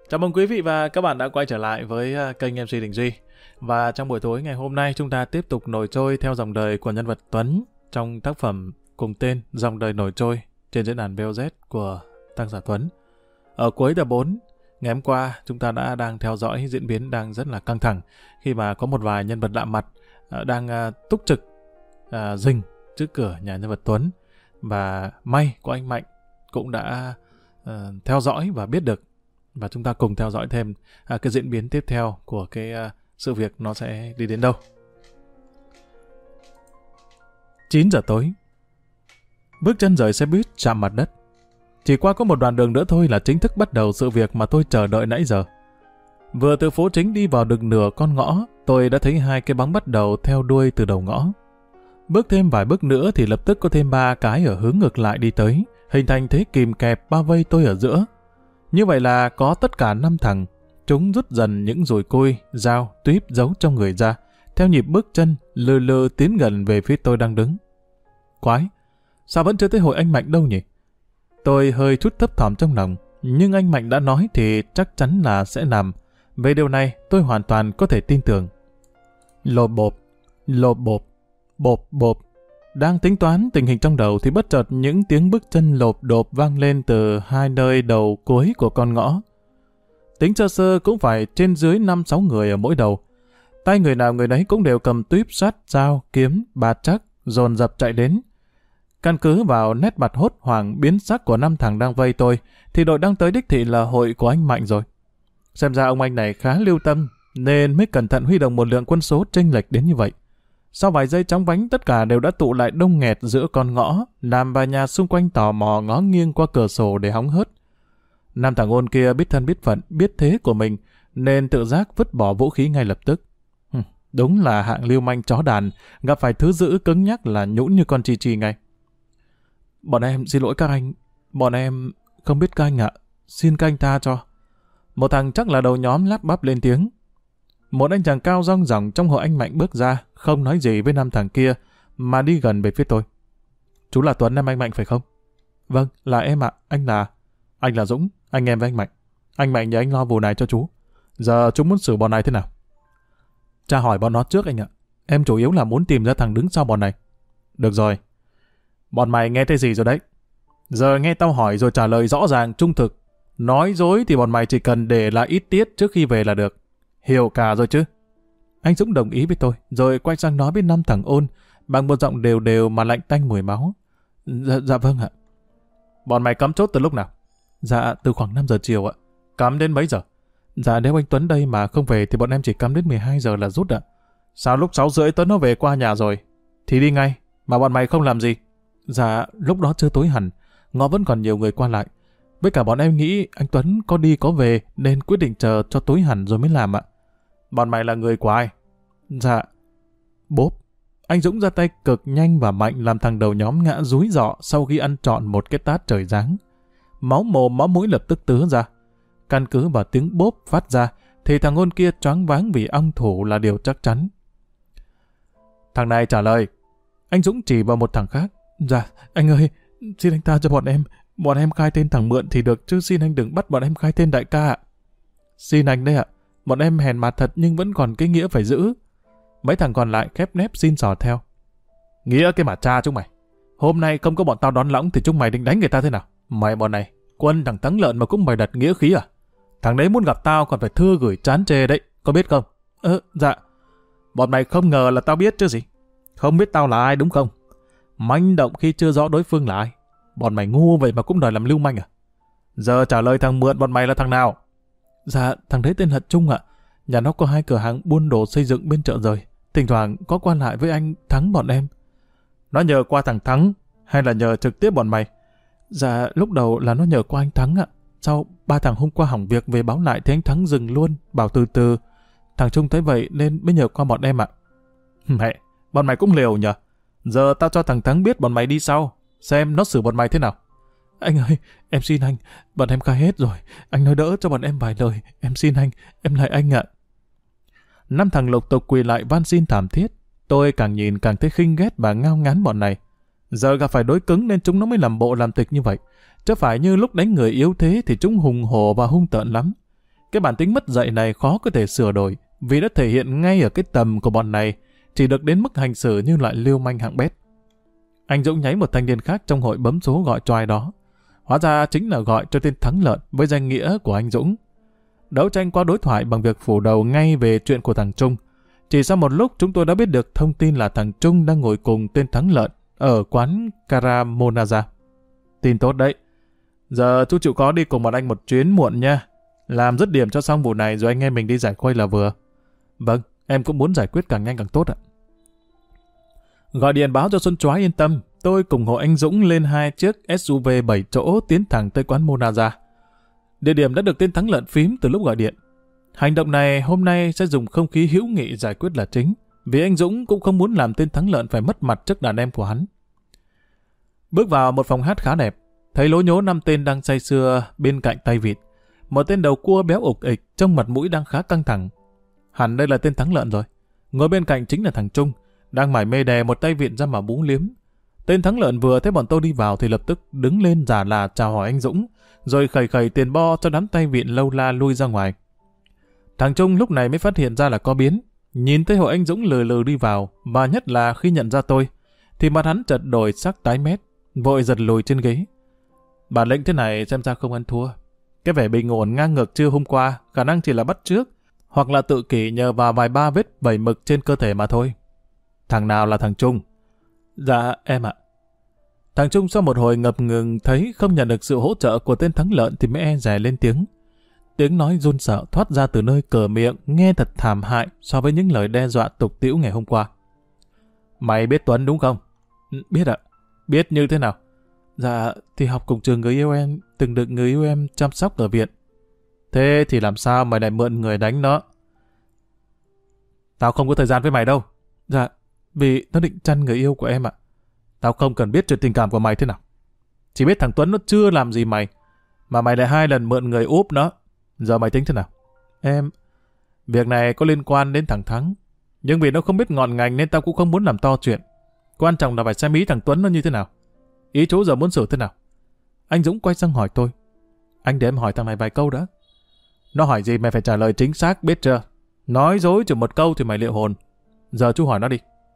Chào mừng quý vị và các bạn đã quay trở lại với kênh MC Đình Duy. Và trong buổi tối ngày hôm nay chúng ta tiếp tục nổi trôi theo dòng đời của nhân vật Tuấn trong tác phẩm cùng tên Dòng đời nổi trôi trên diễn đàn BOZ của tác giả Tuấn. Ở cuối tập 4, ngày hôm qua chúng ta đang theo dõi diễn biến đang rất là căng thẳng khi mà có một vài nhân vật lạ mặt đang túc trực rình trước cửa nhà nhân vật Tuấn. Và may của anh Mạnh cũng đã theo dõi và biết được. Và chúng ta cùng theo dõi thêm cái diễn biến tiếp theo của cái sự việc nó sẽ đi đến đâu. 9 giờ tối. Bước chân rời xe buýt chạm mặt đất. Chỉ qua có một đoạn đường nữa thôi là chính thức bắt đầu sự việc mà tôi chờ đợi nãy giờ. Vừa từ phố chính đi vào được nửa con ngõ, tôi đã thấy hai cái bóng bắt đầu theo đuôi từ đầu ngõ. Bước thêm vài bước nữa thì lập tức có thêm 3 cái ở hướng ngược lại đi tới, hình thành thế kìm kẹp bao vây tôi ở giữa. Như vậy là có tất cả 5 thằng. Chúng rút dần những dùi cui, dao, tuýp giấu trong người ra, theo nhịp bước chân lừ lừ tiến gần về phía tôi đang đứng. Quái, sao vẫn chưa thấy hội anh Mạnh đâu nhỉ? Tôi hơi chút thấp thỏm trong lòng, nhưng anh Mạnh đã nói thì chắc chắn là sẽ làm. Về điều này tôi hoàn toàn có thể tin tưởng. Lộp bộp, bộp bộp. Đang tính toán tình hình trong đầu thì bất chợt những tiếng bước chân lộp độp vang lên từ hai nơi đầu cuối của con ngõ. Tính sơ sơ cũng phải trên dưới 5-6 người ở mỗi đầu. Tay người nào người nấy cũng đều cầm tuýp sắt, dao, kiếm, bạt chắc, dồn dập chạy đến. Căn cứ vào nét mặt hốt hoảng biến sắc của 5 thằng đang vây tôi, thì đội đang tới đích thị là hội của anh Mạnh rồi. Xem ra ông anh này khá lưu tâm, nên mới cẩn thận huy động một lượng quân số chênh lệch đến như vậy. Sau vài giây chóng vánh, tất cả đều đã tụ lại đông nghẹt giữa con ngõ, làm vài nhà xung quanh tò mò ngó nghiêng qua cửa sổ để hóng hớt. 5 thằng ôn kia biết thân biết phận, biết thế của mình, nên tự giác vứt bỏ vũ khí ngay lập tức. Đúng là hạng lưu manh chó đàn, gặp phải thứ dữ cứng nhắc là nhũn như con chi chi ngay. Bọn em xin lỗi các anh, bọn em không biết các anh ạ, xin các anh tha cho. Một thằng chắc là đầu nhóm lắp bắp lên tiếng. Một anh chàng cao rong ròng trong hội anh Mạnh bước ra, không nói gì với 5 thằng kia, mà đi gần về phía tôi. Chú là Tuấn em anh Mạnh phải không? Vâng, là em ạ, Anh là Dũng, anh em với anh Mạnh. Anh Mạnh nhờ anh lo vụ này cho chú. Giờ chú muốn xử bọn này thế nào? Tra hỏi bọn nó trước anh ạ. Em chủ yếu là muốn tìm ra thằng đứng sau bọn này. Được rồi. Bọn mày nghe thấy gì rồi đấy? Giờ nghe tao hỏi rồi trả lời rõ ràng, trung thực. Nói dối thì bọn mày chỉ cần để lại ít tiết trước khi về là được. Hiểu cả rồi chứ? Anh Dũng đồng ý với tôi, rồi quay sang nói với 5 thằng ôn, bằng một giọng đều đều mà lạnh tanh mùi máu. Dạ vâng ạ. Bọn mày cắm chốt từ lúc nào? Dạ, từ khoảng 5 giờ chiều ạ. Cắm đến mấy giờ? Dạ, nếu anh Tuấn đây mà không về thì bọn em chỉ cắm đến 12 giờ là rút ạ. Sao lúc 6 rưỡi Tuấn nó về qua nhà rồi? Thì đi ngay, mà bọn mày không làm gì? Dạ, lúc đó chưa tối hẳn, ngõ vẫn còn nhiều người qua lại. Với cả bọn em nghĩ anh Tuấn có đi có về nên quyết định chờ cho tối hẳn rồi mới làm ạ. Bọn mày là người của ai? Dạ. Bốp. Anh Dũng ra tay cực nhanh và mạnh làm thằng đầu nhóm ngã rúi rọ sau khi ăn trọn một cái tát trời giáng. Máu mồm máu mũi lập tức tứa ra. Căn cứ vào tiếng bốp phát ra thì thằng ôn kia choáng váng vì ong thủ là điều chắc chắn. Thằng này trả lời. Anh Dũng chỉ vào một thằng khác. Dạ, anh ơi, xin anh tha cho bọn em. Bọn em khai tên thằng Mượn thì được, chứ xin anh đừng bắt bọn em khai tên đại ca ạ. Xin anh đấy ạ. Bọn em hèn mặt thật nhưng vẫn còn cái nghĩa phải giữ. Mấy thằng còn lại khép nép xin xỏ theo. Nghĩa cái mà cha chúng mày. Hôm nay không có bọn tao đón lõng thì chúng mày định đánh người ta thế nào? Mày bọn này, quân thằng Thắng Lợn mà cũng bày đặt nghĩa khí à? Thằng đấy muốn gặp tao còn phải thư gửi chán chê đấy, có biết không? Dạ. Bọn mày không ngờ là tao biết chứ gì? Không biết tao là ai đúng không? Manh động khi chưa rõ đối phương là ai. Bọn mày ngu vậy mà cũng đòi làm lưu manh à? Giờ trả lời thằng Mượn bọn mày là thằng nào? Dạ, thằng đấy tên Hận Trung ạ. Nhà nó có 2 cửa hàng buôn đồ xây dựng bên chợ rời. Thỉnh thoảng có quan lại với anh Thắng bọn em. Nó nhờ qua thằng Thắng hay là nhờ trực tiếp bọn mày? Dạ, lúc đầu là nó nhờ qua anh Thắng ạ. Sau 3 thằng hôm qua hỏng việc về báo lại thì anh Thắng dừng luôn, bảo từ từ. Thằng Trung thấy vậy nên mới nhờ qua bọn em ạ. Mẹ, bọn mày cũng liều nhờ. Giờ tao cho thằng Thắng biết bọn mày đi sau, xem nó xử bọn mày thế nào. Anh ơi, em xin anh, bọn em khai hết rồi. Anh nói đỡ cho bọn em vài lời. Em xin anh, em lại anh ạ. 5 thằng lục tục quỳ lại van xin thảm thiết. Tôi càng nhìn càng thấy khinh ghét và ngao ngán bọn này. Giờ gặp phải đối cứng nên chúng nó mới làm bộ làm tịch như vậy. Chứ phải như lúc đánh người yếu thế thì chúng hùng hổ và hung tợn lắm. Cái bản tính mất dạy này khó có thể sửa đổi, vì đã thể hiện ngay ở cái tầm của bọn này, chỉ được đến mức hành xử như loại lưu manh hạng bét. Anh Dũng nháy một thanh niên khác trong hội bấm số gọi cho ai đó. Hóa ra chính là gọi cho tên Thắng Lợn với danh nghĩa của anh Dũng. Đấu tranh qua đối thoại bằng việc phủ đầu ngay về chuyện của thằng Trung. Chỉ sau một lúc chúng tôi đã biết được thông tin là thằng Trung đang ngồi cùng tên Thắng Lợn ở quán Caramonaza. Tin tốt đấy. Giờ chú chịu khó đi cùng bọn anh một chuyến muộn nha. Làm dứt điểm cho xong vụ này rồi anh em mình đi giải khuây là vừa. Vâng, em cũng muốn giải quyết càng nhanh càng tốt ạ. Gọi điện báo cho Xuân Chói yên tâm, tôi cùng hộ anh Dũng lên 2 chiếc SUV 7 chỗ tiến thẳng tới quán Monaza. Địa điểm đã được tên Thắng Lợn phím từ lúc gọi điện. Hành động này hôm nay sẽ dùng không khí hữu nghị giải quyết là chính, vì anh Dũng cũng không muốn làm tên Thắng Lợn phải mất mặt trước đàn em của hắn. Bước vào một phòng hát khá đẹp, thấy lố nhố 5 tên đang say sưa bên cạnh tay vịt. Một tên đầu cua béo ục ịch, trong mặt mũi đang khá căng thẳng. Hẳn đây là tên Thắng Lợn rồi. Ngồi bên cạnh chính là thằng Trung, đang mải mê đè một tay vịn ra mà bú liếm. Tên Thắng Lợn vừa thấy bọn tôi đi vào thì lập tức đứng lên giả là chào hỏi anh Dũng, rồi khẩy khẩy tiền bo cho đám tay vịn lâu la lui ra ngoài. Thằng Trung lúc này mới phát hiện ra là có biến, nhìn thấy hội anh Dũng lừ lừ đi vào, và nhất là khi nhận ra tôi, thì mặt hắn chợt đổi sắc tái mét, vội giật lùi trên ghế. Bản lĩnh thế này xem ra không ăn thua. Cái vẻ bình ổn ngang ngược trưa hôm qua khả năng chỉ là bắt chước, hoặc là tự kỷ nhờ vào vài ba vết vẩy mực trên cơ thể mà thôi. Thằng nào là thằng Trung? Dạ em ạ. Thằng Trung sau một hồi ngập ngừng thấy không nhận được sự hỗ trợ của tên Thắng Lợn thì mới e dè lên tiếng. Tiếng nói run sợ thoát ra từ nơi cửa miệng nghe thật thảm hại so với những lời đe dọa tục tĩu ngày hôm qua. Mày biết Tuấn đúng không? Biết ạ. Biết như thế nào? Dạ thì học cùng trường người yêu em, từng được người yêu em chăm sóc ở viện. Thế thì làm sao mày lại mượn người đánh nó? Tao không có thời gian với mày đâu. Dạ, vì nó định chăn người yêu của em ạ. Tao không cần biết chuyện tình cảm của mày thế nào. Chỉ biết thằng Tuấn nó chưa làm gì mày, mà mày lại 2 lần mượn người úp nó. Giờ mày tính thế nào? Việc này có liên quan đến thằng Thắng, nhưng vì nó không biết ngọn ngành nên tao cũng không muốn làm to chuyện. Quan trọng là phải xem ý thằng Tuấn nó như thế nào. Ý chú giờ muốn xử thế nào? Anh Dũng quay sang hỏi tôi. Anh để em hỏi thằng này vài câu đã. Nó hỏi gì mày phải trả lời chính xác, biết chưa? Nói dối chỉ một câu thì mày liệu hồn. Giờ chú hỏi nó đi.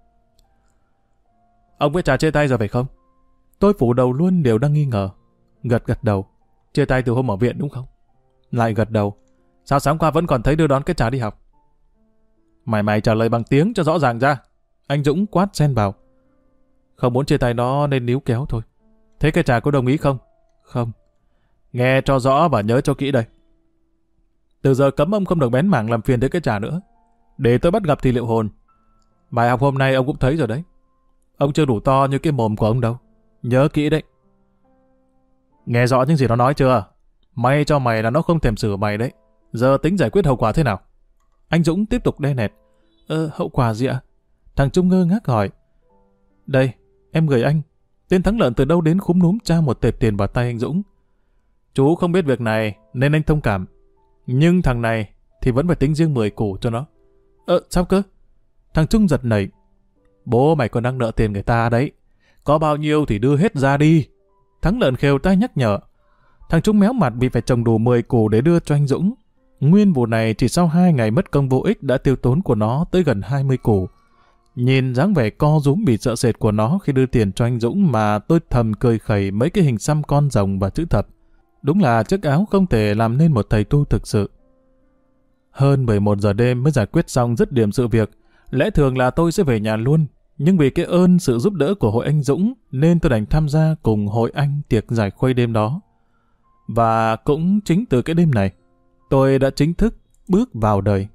Ông với Trà chia tay rồi phải không? Tôi phủ đầu luôn đều đang nghi ngờ. Gật đầu. Chia tay từ hôm ở viện đúng không? Lại gật đầu. Sao sáng qua vẫn còn thấy đưa đón cái Trà đi học? Mày trả lời bằng tiếng cho rõ ràng ra. Anh Dũng quát xen vào. Không muốn chia tay nó nên níu kéo thôi. Thế cái Trà có đồng ý không? Không. Nghe cho rõ và nhớ cho kỹ đây. Từ giờ cấm ông không được bén mảng làm phiền tới cái Trà nữa. Để tôi bắt gặp thì liệu hồn. Bài học hôm nay ông cũng thấy rồi đấy. Ông chưa đủ to như cái mồm của ông đâu. Nhớ kỹ đấy. Nghe rõ những gì nó nói chưa? May cho mày là nó không thèm xử mày đấy. Giờ tính giải quyết hậu quả thế nào? Anh Dũng tiếp tục đe nẹt. Hậu quả gì ạ? Thằng Trung ngơ ngác hỏi. Đây, em gửi anh. Tên Thắng Lợn từ đâu đến khúm núm tra một tệp tiền vào tay anh Dũng. Chú không biết việc này nên anh thông cảm. Nhưng thằng này thì vẫn phải tính riêng 10 củ cho nó. Sao cơ? Thằng Trung giật nảy. Bố mày còn đang nợ tiền người ta đấy. Có bao nhiêu thì đưa hết ra đi. Thắng Lợn khều tay nhắc nhở. Thằng Trung méo mặt vì phải trồng đủ 10 củ để đưa cho anh Dũng. Nguyên vụ này chỉ sau 2 ngày mất công vô ích đã tiêu tốn của nó tới gần 20 củ. Nhìn dáng vẻ co rúm bị sợ sệt của nó khi đưa tiền cho anh Dũng mà tôi thầm cười khẩy mấy cái hình xăm con rồng và chữ thập. Đúng là chiếc áo không thể làm nên một thầy tu thực sự. Hơn 11 giờ đêm mới giải quyết xong dứt điểm sự việc. Lẽ thường là tôi sẽ về nhà luôn. Nhưng vì cái ơn sự giúp đỡ của hội anh Dũng nên tôi đành tham gia cùng hội anh tiệc giải khuây đêm đó. Và cũng chính từ cái đêm này, tôi đã chính thức bước vào đời.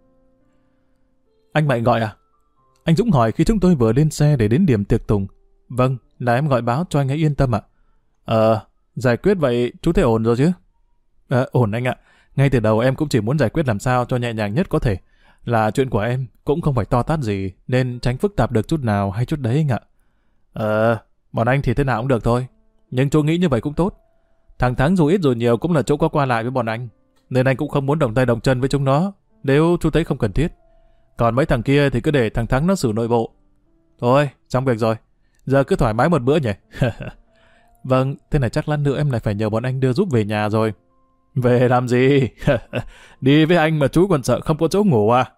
Anh Mạnh gọi à? Anh Dũng hỏi khi chúng tôi vừa lên xe để đến điểm tiệc tùng. Vâng, là em gọi báo cho anh ấy yên tâm ạ. Giải quyết vậy chú thấy ổn rồi chứ? Ổn anh ạ. Ngay từ đầu em cũng chỉ muốn giải quyết làm sao cho nhẹ nhàng nhất có thể. Là chuyện của em, cũng không phải to tát gì, nên tránh phức tạp được chút nào hay chút đấy anh ạ. Bọn anh thì thế nào cũng được thôi. Nhưng chú nghĩ như vậy cũng tốt. Thằng Thắng dù ít dù nhiều cũng là chỗ có qua lại với bọn anh. Nên anh cũng không muốn động tay động chân với chúng nó, nếu chú thấy không cần thiết. Còn mấy thằng kia thì cứ để thằng Thắng nó xử nội bộ. Thôi, xong việc rồi. Giờ cứ thoải mái một bữa nhỉ. Vâng, thế này chắc lát nữa em lại phải nhờ bọn anh đưa giúp về nhà rồi. Về làm gì? Đi với anh mà chú còn sợ không có chỗ ngủ à?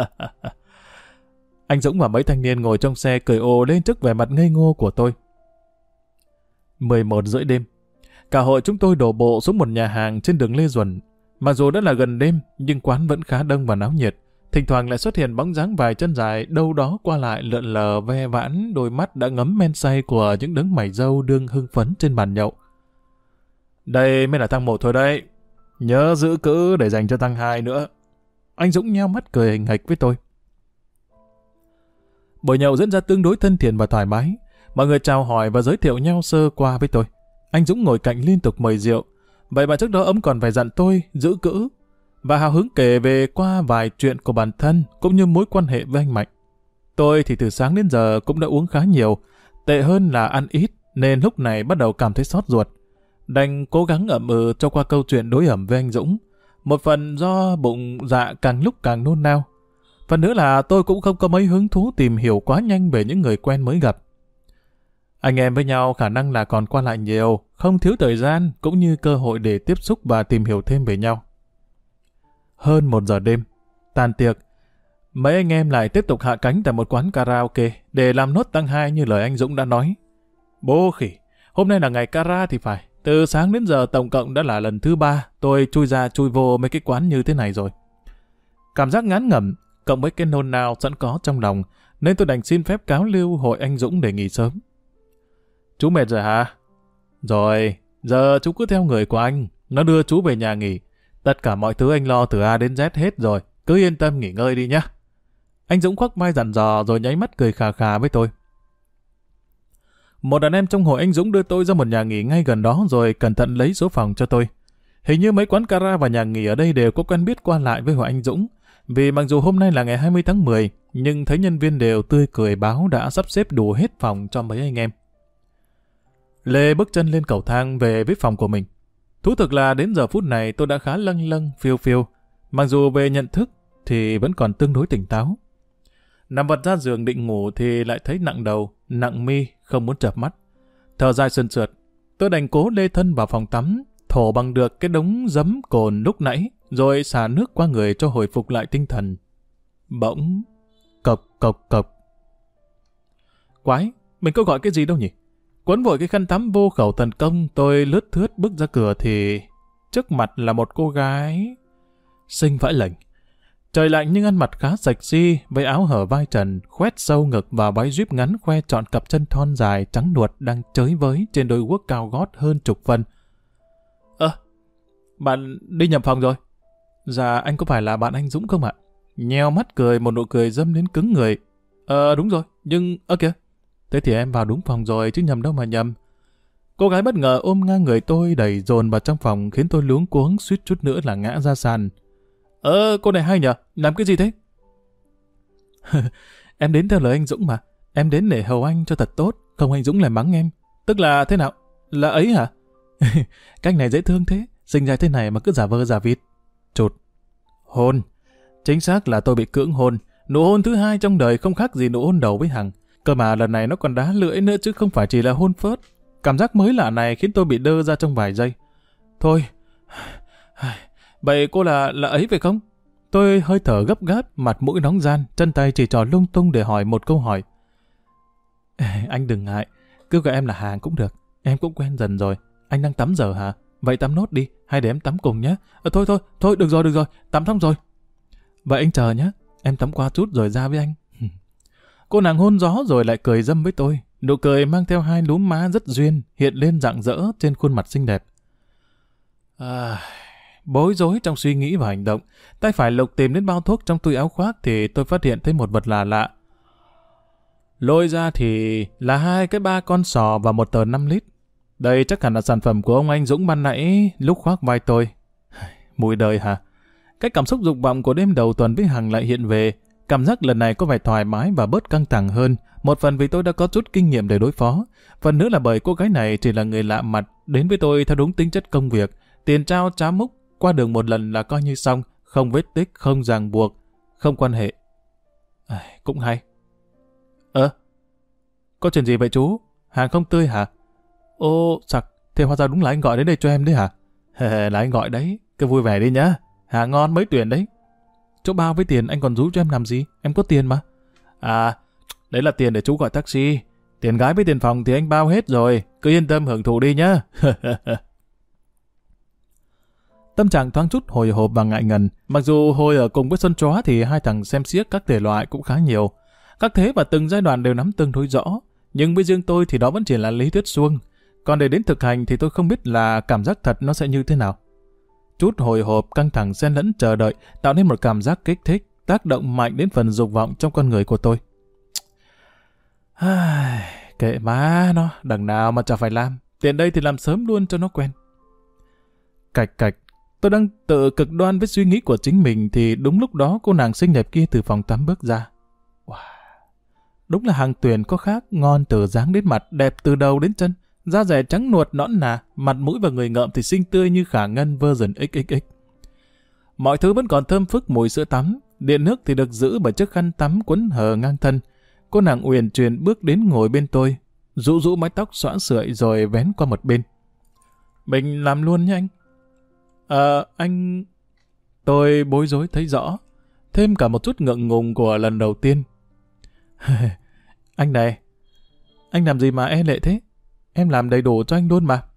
Anh Dũng và mấy thanh niên ngồi trong xe cười ồ lên trước vẻ mặt ngây ngô của tôi. 11 rưỡi đêm, cả hội chúng tôi đổ bộ xuống một nhà hàng trên đường Lê Duẩn. Mặc dù đã là gần đêm, nhưng quán vẫn khá đông và náo nhiệt. Thỉnh thoảng lại xuất hiện bóng dáng vài chân dài đâu đó qua lại lượn lờ ve vãn đôi mắt đã ngấm men say của những đấng mày râu đương hưng phấn trên bàn nhậu. Đây mới là thằng 1 thôi đấy. Nhớ giữ cữ để dành cho thằng 2 nữa. Anh Dũng nheo mắt cười hình hạch với tôi. Buổi nhậu diễn ra tương đối thân thiện và thoải mái. Mọi người chào hỏi và giới thiệu nhau sơ qua với tôi. Anh Dũng ngồi cạnh liên tục mời rượu. Vậy mà trước đó ông còn phải dặn tôi giữ cữ và hào hứng kể về qua vài chuyện của bản thân cũng như mối quan hệ với anh Mạnh. Tôi thì từ sáng đến giờ cũng đã uống khá nhiều, tệ hơn là ăn ít nên lúc này bắt đầu cảm thấy xót ruột. Đành cố gắng ậm ừ cho qua câu chuyện đối ẩm với anh Dũng. Một phần do bụng dạ càng lúc càng nôn nao. Phần nữa là tôi cũng không có mấy hứng thú tìm hiểu quá nhanh về những người quen mới gặp. Anh em với nhau khả năng là còn qua lại nhiều, không thiếu thời gian cũng như cơ hội để tiếp xúc và tìm hiểu thêm về nhau. Hơn 1 giờ đêm, tàn tiệc, mấy anh em lại tiếp tục hạ cánh tại một quán karaoke để làm nốt tăng 2 như lời anh Dũng đã nói. Bố khỉ, hôm nay là ngày kara thì phải. Từ sáng đến giờ tổng cộng đã là lần thứ 3 tôi chui ra chui vô mấy cái quán như thế này rồi. Cảm giác ngán ngẩm, cộng với cái nôn nao sẵn có trong lòng, nên tôi đành xin phép cáo lưu hội anh Dũng để nghỉ sớm. Chú mệt rồi hả? Rồi, giờ chú cứ theo người của anh, nó đưa chú về nhà nghỉ. Tất cả mọi thứ anh lo từ A đến Z hết rồi, cứ yên tâm nghỉ ngơi đi nhá. Anh Dũng khoác vai dặn dò rồi nháy mắt cười khà khà với tôi. Một đàn em trong hội anh Dũng đưa tôi ra một nhà nghỉ ngay gần đó rồi cẩn thận lấy số phòng cho tôi. Hình như mấy quán kara và nhà nghỉ ở đây đều có quen biết qua lại với hội anh Dũng. Vì mặc dù hôm nay là ngày 20 tháng 10, nhưng thấy nhân viên đều tươi cười báo đã sắp xếp đủ hết phòng cho mấy anh em. Lê bước chân lên cầu thang về với phòng của mình. Thú thực là đến giờ phút này tôi đã khá lâng lâng, phiêu phiêu. Mặc dù về nhận thức thì vẫn còn tương đối tỉnh táo. Nằm vật ra giường định ngủ thì lại thấy nặng đầu, nặng mi, không muốn chợp mắt. Thở dài sườn sượt, tôi đành cố lê thân vào phòng tắm, thổ bằng được cái đống giấm cồn lúc nãy, rồi xả nước qua người cho hồi phục lại tinh thần. Bỗng, cộc cộc cộc. Quái, mình có gọi cái gì đâu nhỉ? Quấn vội cái khăn tắm vô khẩu tấn công, tôi lướt thướt bước ra cửa thì trước mặt là một cô gái xinh vãi lệnh. Trời lạnh nhưng ăn mặc khá sexy với áo hở vai trần, khoét sâu ngực và váy jeep ngắn khoe trọn cặp chân thon dài trắng nuột đang chới với trên đôi guốc cao gót hơn chục phân. Bạn đi nhầm phòng rồi. Dạ anh có phải là bạn anh Dũng không ạ? Nheo mắt cười một nụ cười dâm đến cứng người. Đúng rồi, nhưng kìa. Thế thì em vào đúng phòng rồi chứ nhầm đâu mà nhầm. Cô gái bất ngờ ôm ngang người tôi đẩy dồn vào trong phòng khiến tôi luống cuống suýt chút nữa là ngã ra sàn. Cô này hay nhờ, làm cái gì thế? Em đến theo lời anh Dũng mà. Em đến để hầu anh cho thật tốt, không anh Dũng lại mắng em. Tức là thế nào? Là ấy hả? Cách này dễ thương thế, sinh ra thế này mà cứ giả vờ giả vịt. Chụt. Hôn. Chính xác là tôi bị cưỡng hôn. Nụ hôn thứ 2 trong đời không khác gì nụ hôn đầu với Hằng. Cơ mà lần này nó còn đá lưỡi nữa chứ không phải chỉ là hôn phớt. Cảm giác mới lạ này khiến tôi bị đơ ra trong vài giây. Thôi. Vậy cô là ấy phải không? Tôi hơi thở gấp gáp, mặt mũi nóng ran, chân tay chỉ trò lung tung để hỏi một câu hỏi. Anh đừng ngại, cứ gọi em là Hàng cũng được. Em cũng quen dần rồi. Anh đang tắm giờ hả? Vậy tắm nốt đi, hay để em tắm cùng nhé. Thôi, được rồi, tắm xong rồi. Vậy anh chờ nhé, em tắm qua chút rồi ra với anh. Cô nàng hôn gió rồi lại cười dâm với tôi. Nụ cười mang theo 2 lúm má rất duyên, hiện lên rạng rỡ trên khuôn mặt xinh đẹp. Bối rối trong suy nghĩ và hành động, tay phải lục tìm đến bao thuốc trong túi áo khoác thì tôi phát hiện thấy một vật lạ lạ. Lôi ra thì là 2 cái 3 con sò và một tờ 5 lít. Đây chắc hẳn là sản phẩm của ông anh Dũng ban nãy lúc khoác vai tôi. Mùi đời hả? Cái cảm xúc dục vọng của đêm đầu tuần với Hằng lại hiện về. Cảm giác lần này có vẻ thoải mái và bớt căng thẳng hơn. Một phần vì tôi đã có chút kinh nghiệm để đối phó. Phần nữa là bởi cô gái này chỉ là người lạ mặt, đến với tôi theo đúng tính chất công việc. Tiền trao trá múc, qua đường một lần là coi như xong, không vết tích, không ràng buộc, không quan hệ. Cũng hay. Có chuyện gì vậy chú? Hàng không tươi hả? Ô, sặc, thế hóa ra đúng là anh gọi đến đây cho em đấy hả? Là anh gọi đấy, Cứ vui vẻ đi nhá. Hàng ngon mấy tuyển đấy. Chỗ bao với tiền anh còn rú cho em làm gì? Em có tiền mà. À, đấy là tiền để chú gọi taxi. Tiền gái với tiền phòng thì anh bao hết rồi. Cứ yên tâm hưởng thụ đi nhá. Tâm trạng thoáng chút hồi hộp và ngại ngần. Mặc dù hồi ở cùng với Xuân Chó thì hai thằng xem xiếc các thể loại cũng khá nhiều. Các thế và từng giai đoạn đều nắm tương đối rõ. Nhưng với riêng tôi thì đó vẫn chỉ là lý thuyết suông. Còn để đến thực hành thì tôi không biết là cảm giác thật nó sẽ như thế nào. Chút hồi hộp, căng thẳng xen lẫn chờ đợi tạo nên một cảm giác kích thích, tác động mạnh đến phần dục vọng trong con người của tôi. Kệ má nó, đằng nào mà chả phải làm. Tiện đây thì làm sớm luôn cho nó quen. Cạch cạch, tôi đang tự cực đoan với suy nghĩ của chính mình thì đúng lúc đó cô nàng xinh đẹp kia từ phòng tắm bước ra. Wow. Đúng là hàng Tuyền có khác, ngon từ dáng đến mặt, đẹp từ đầu đến chân. Da dẻ trắng nuột nõn nà, mặt mũi và người ngợm thì xinh tươi như Khả Ngân version XXX. Mọi thứ vẫn còn thơm phức mùi sữa tắm, điện nước thì được giữ bởi chiếc khăn tắm quấn hờ ngang thân. Cô nàng uyển chuyển bước đến ngồi bên tôi, rũ rũ mái tóc xõa sưởi rồi vén qua một bên. Mình làm luôn nhé anh. Anh... Tôi bối rối thấy rõ, thêm cả một chút ngượng ngùng của lần đầu tiên. Anh này, anh làm gì mà e lệ thế? Em làm đầy đủ cho anh luôn mà.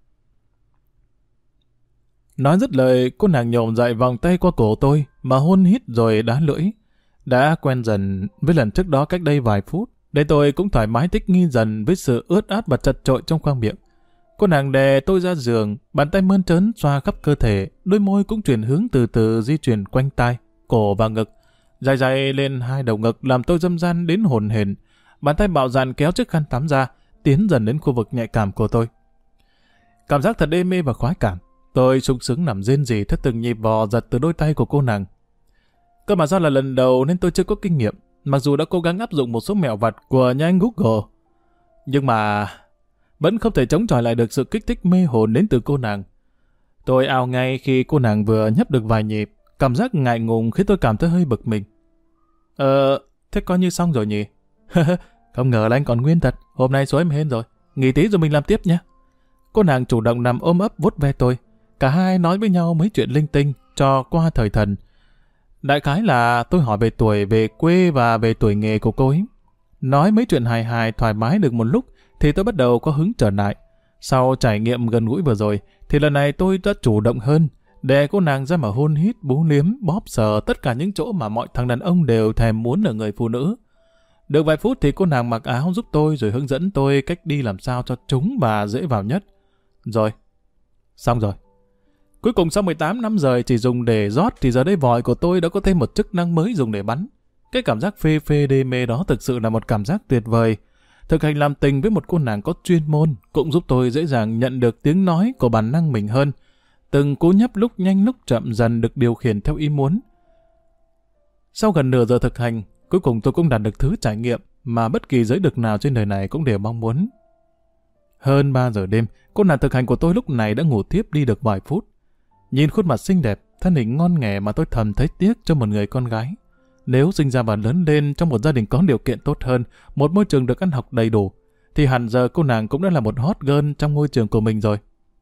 Nói dứt lời, cô nàng nhổm dậy vòng tay qua cổ tôi mà hôn hít rồi đá lưỡi. Đã quen dần với lần trước đó cách đây vài phút, để tôi cũng thoải mái thích nghi dần với sự ướt át và chật chội trong khoang miệng. Cô nàng đè tôi ra giường, bàn tay mơn trớn xoa khắp cơ thể, đôi môi cũng chuyển hướng từ từ di chuyển quanh tai, cổ và ngực, dài dài lên hai đầu ngực làm tôi dâm gian đến hồn hển. Bàn tay bạo dạn kéo chiếc khăn tắm ra, tiến dần đến khu vực nhạy cảm của tôi. Cảm giác thật êm mê và khoái cảm. Tôi sung sướng nằm rên rỉ theo từng nhịp vò giật từ đôi tay của cô nàng. Cơ mà do là lần đầu nên tôi chưa có kinh nghiệm, mặc dù đã cố gắng áp dụng một số mẹo vặt của nhà anh Google. Nhưng mà vẫn không thể chống chọi lại được sự kích thích mê hồn đến từ cô nàng. Tôi ào ngay khi cô nàng vừa nhấp được vài nhịp, cảm giác ngại ngùng khiến tôi cảm thấy hơi bực mình. Thế coi như xong rồi nhỉ? Không ngờ là anh còn nguyên thật, hôm nay số em hên rồi, nghỉ tí rồi mình làm tiếp nhé. Cô nàng chủ động nằm ôm ấp vuốt ve tôi, cả hai nói với nhau mấy chuyện linh tinh, cho qua thời thần. Đại khái là tôi hỏi về tuổi, về quê và về tuổi nghề của cô ấy. Nói mấy chuyện hài hài thoải mái được một lúc thì tôi bắt đầu có hứng trở lại. Sau trải nghiệm gần gũi vừa rồi thì lần này tôi đã chủ động hơn, đè cô nàng ra mà hôn hít, bú liếm, bóp sờ tất cả những chỗ mà mọi thằng đàn ông đều thèm muốn ở người phụ nữ. Được vài phút thì cô nàng mặc áo giúp tôi rồi hướng dẫn tôi cách đi làm sao cho trúng và dễ vào nhất. Rồi, xong rồi. Cuối cùng sau 18 năm rời chỉ dùng để rót thì giờ đây vòi của tôi đã có thêm một chức năng mới dùng để bắn. Cái cảm giác phê phê đê mê đó thực sự là một cảm giác tuyệt vời. Thực hành làm tình với một cô nàng có chuyên môn cũng giúp tôi dễ dàng nhận được tiếng nói của bản năng mình hơn. Từng cú nhấp lúc nhanh lúc chậm dần được điều khiển theo ý muốn. Sau gần nửa giờ thực hành, cuối cùng tôi cũng đạt được thứ trải nghiệm mà bất kỳ giới được nào trên đời này cũng đều mong muốn. Hơn 3 giờ đêm, cô nàng thực hành của tôi lúc này đã ngủ tiếp đi được vài phút. Nhìn khuôn mặt xinh đẹp, thân hình ngon nghẻ mà tôi thầm thấy tiếc cho một người con gái. Nếu sinh ra và lớn lên trong một gia đình có điều kiện tốt hơn, một môi trường được ăn học đầy đủ, thì hẳn giờ cô nàng cũng đã là một hot girl trong ngôi trường của mình rồi.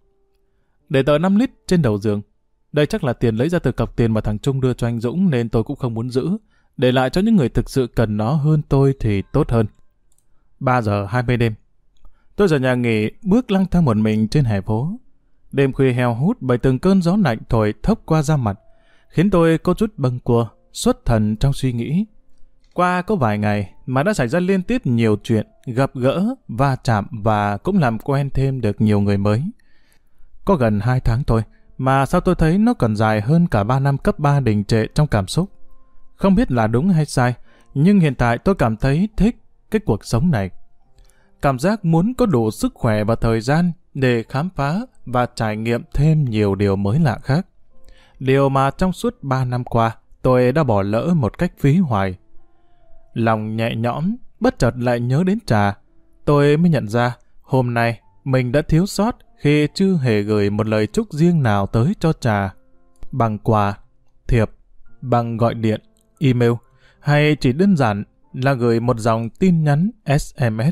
Để tờ 5 lít trên đầu giường. Đây chắc là tiền lấy ra từ cọc tiền mà thằng Trung đưa cho anh Dũng nên tôi cũng không muốn giữ. Để lại cho những người thực sự cần nó hơn tôi thì tốt hơn. 3 giờ 20 đêm. Tôi rời nhà nghỉ, bước lang thang một mình trên hè phố. Đêm khuya heo hút bởi từng cơn gió lạnh thổi thốc qua da mặt, khiến tôi có chút bâng quơ, xuất thần trong suy nghĩ. Qua có vài ngày mà đã xảy ra liên tiếp nhiều chuyện, gặp gỡ, va chạm và cũng làm quen thêm được nhiều người mới. Có gần 2 tháng thôi, mà sao tôi thấy nó còn dài hơn cả 3 năm cấp 3 đình trệ trong cảm xúc. Không biết là đúng hay sai, nhưng hiện tại tôi cảm thấy thích cái cuộc sống này. Cảm giác muốn có đủ sức khỏe và thời gian để khám phá và trải nghiệm thêm nhiều điều mới lạ khác. Điều mà trong suốt 3 năm qua, tôi đã bỏ lỡ một cách phí hoài. Lòng nhẹ nhõm, bất chợt lại nhớ đến trà. Tôi mới nhận ra, hôm nay mình đã thiếu sót khi chưa hề gửi một lời chúc riêng nào tới cho trà. Bằng quà, thiệp, bằng gọi điện, email, hay chỉ đơn giản là gửi một dòng tin nhắn SMS.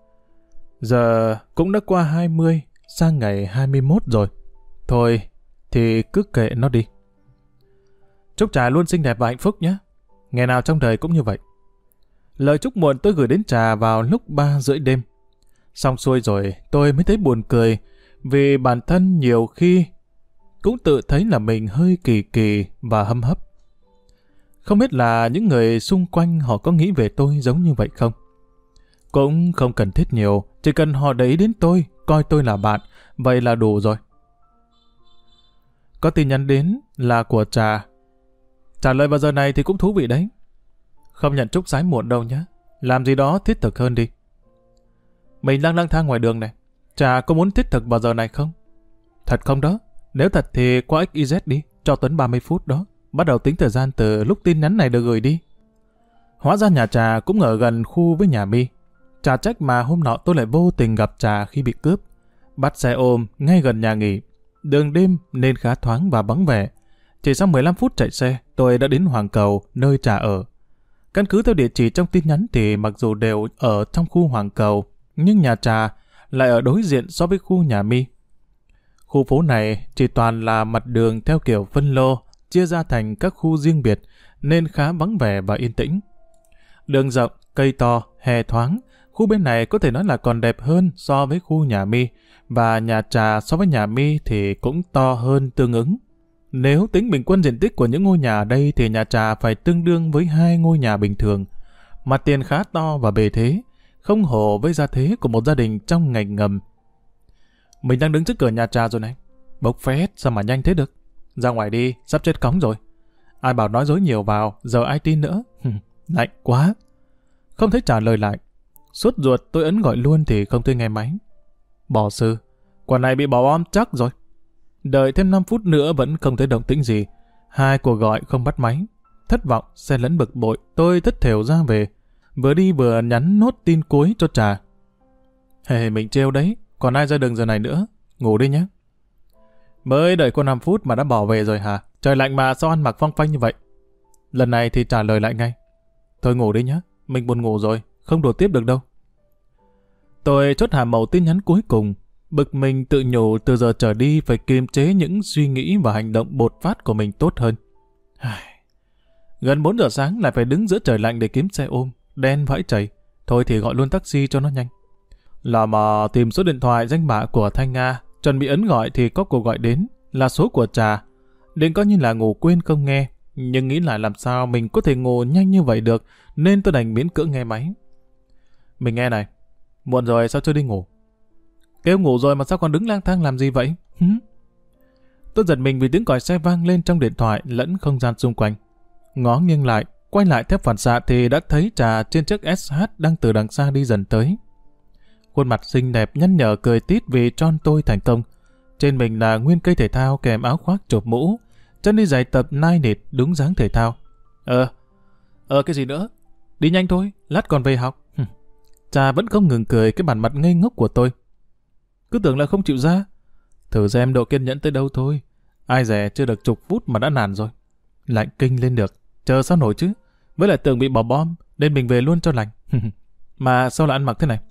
Giờ cũng đã qua 20, sang ngày 21 rồi. Thôi, thì cứ kệ nó đi. Chúc Trà luôn xinh đẹp và hạnh phúc nhé. Ngày nào trong đời cũng như vậy. Lời chúc muộn tôi gửi đến Trà vào lúc 3:30 đêm. Xong xuôi rồi tôi mới thấy buồn cười, vì bản thân nhiều khi cũng tự thấy là mình hơi kỳ kỳ và hâm hấp. Không biết là những người xung quanh họ có nghĩ về tôi giống như vậy không? Cũng không cần thiết nhiều, chỉ cần họ để ý đến tôi, coi tôi là bạn, vậy là đủ rồi. Có tin nhắn đến là của Trà. Trả lời vào giờ này thì cũng thú vị đấy. Không nhận chúc sái muộn đâu nhé. Làm gì đó thiết thực hơn đi. Mình đang lang thang ngoài đường này. Trà có muốn thiết thực vào giờ này không? Thật không đó? Nếu thật thì qua XYZ đi, cho Tuấn 30 phút đó. Bắt đầu tính thời gian từ lúc tin nhắn này được gửi đi. Hóa ra nhà Trà cũng ở gần khu với nhà My. Chả trách mà hôm nọ tôi lại vô tình gặp Trà khi bị cướp. Bắt xe ôm ngay gần nhà nghỉ. Đường đêm nên khá thoáng và vắng vẻ. Chỉ sau 15 phút chạy xe, tôi đã đến Hoàng Cầu, nơi Trà ở. Căn cứ theo địa chỉ trong tin nhắn thì mặc dù đều ở trong khu Hoàng Cầu, nhưng nhà Trà lại ở đối diện so với khu nhà My. Khu phố này chỉ toàn là mặt đường theo kiểu phân lô, chia ra thành các khu riêng biệt, nên khá vắng vẻ và yên tĩnh. Đường rộng, cây to, hè thoáng, khu bên này có thể nói là còn đẹp hơn so với khu nhà My, và nhà Trà so với nhà My thì cũng to hơn tương ứng. Nếu tính bình quân diện tích của những ngôi nhà ở đây thì nhà Trà phải tương đương với 2 ngôi nhà bình thường. Mặt tiền khá to và bề thế, không hổ với gia thế của một gia đình trong ngành ngầm. Mình đang đứng trước cửa nhà Trà rồi này. Bốc phét, sao mà nhanh thế được? Ra ngoài đi, sắp chết cóng rồi. Ai bảo nói dối nhiều vào, giờ ai tin nữa? Lạnh quá. Không thấy trả lời lại. Sốt ruột tôi ấn gọi luôn thì không thấy nghe máy. Bỏ sư, quả này bị bỏ bom chắc rồi. Đợi thêm 5 phút nữa vẫn không thấy động tĩnh gì. 2 cuộc gọi không bắt máy. Thất vọng, xen lẫn bực bội, tôi thất thểu ra về. Vừa đi vừa nhắn nốt tin cuối cho Trà. Hề mình trêu đấy, còn ai ra đường giờ này nữa. Ngủ đi nhé. Mới đợi có 5 phút mà đã bỏ về rồi hả? Trời lạnh mà sao ăn mặc phong phanh như vậy? Lần này thì trả lời lại ngay. Thôi ngủ đi nhé, mình buồn ngủ rồi, không đùa tiếp được đâu. Tôi chốt hạ màu tin nhắn cuối cùng. Bực mình tự nhủ từ giờ trở đi phải kiềm chế những suy nghĩ và hành động bột phát của mình tốt hơn. Gần 4 giờ sáng lại phải đứng giữa trời lạnh để kiếm xe ôm, đen vãi chảy. Thôi thì gọi luôn taxi cho nó nhanh. Lò mò tìm số điện thoại danh bạ của Thanh Nga, chuẩn bị ấn gọi thì có cuộc gọi đến, là số của Trà. Định coi như là ngủ quên không nghe, nhưng nghĩ lại làm sao mình có thể ngủ nhanh như vậy được, nên tôi đành miễn cưỡng nghe máy. Mình nghe này, muộn rồi sao chưa đi ngủ? Kêu ngủ rồi mà sao còn đứng lang thang làm gì vậy? Tôi giật mình vì tiếng còi xe vang lên trong điện thoại lẫn không gian xung quanh. Ngó nghiêng lại, quay lại theo phản xạ thì đã thấy Trà trên chiếc SH đang từ đằng xa đi dần tới. Khuôn mặt xinh đẹp nhăn nhở cười tít vì tròn tôi thành công. Trên mình là nguyên cây thể thao kèm áo khoác chộp mũ, chân đi giày tập nai nịt đúng dáng thể thao. Cái gì nữa? Đi nhanh thôi, lát còn về học. Trà vẫn không ngừng cười cái bản mặt ngây ngốc của tôi. Cứ tưởng là không chịu ra. Thử xem độ kiên nhẫn tới đâu thôi. Ai dè chưa được chục phút mà đã nản rồi. Lạnh kinh lên được, chờ sao nổi chứ. Với lại tưởng bị bỏ bom nên mình về luôn cho lành. Mà sao lại ăn mặc thế này?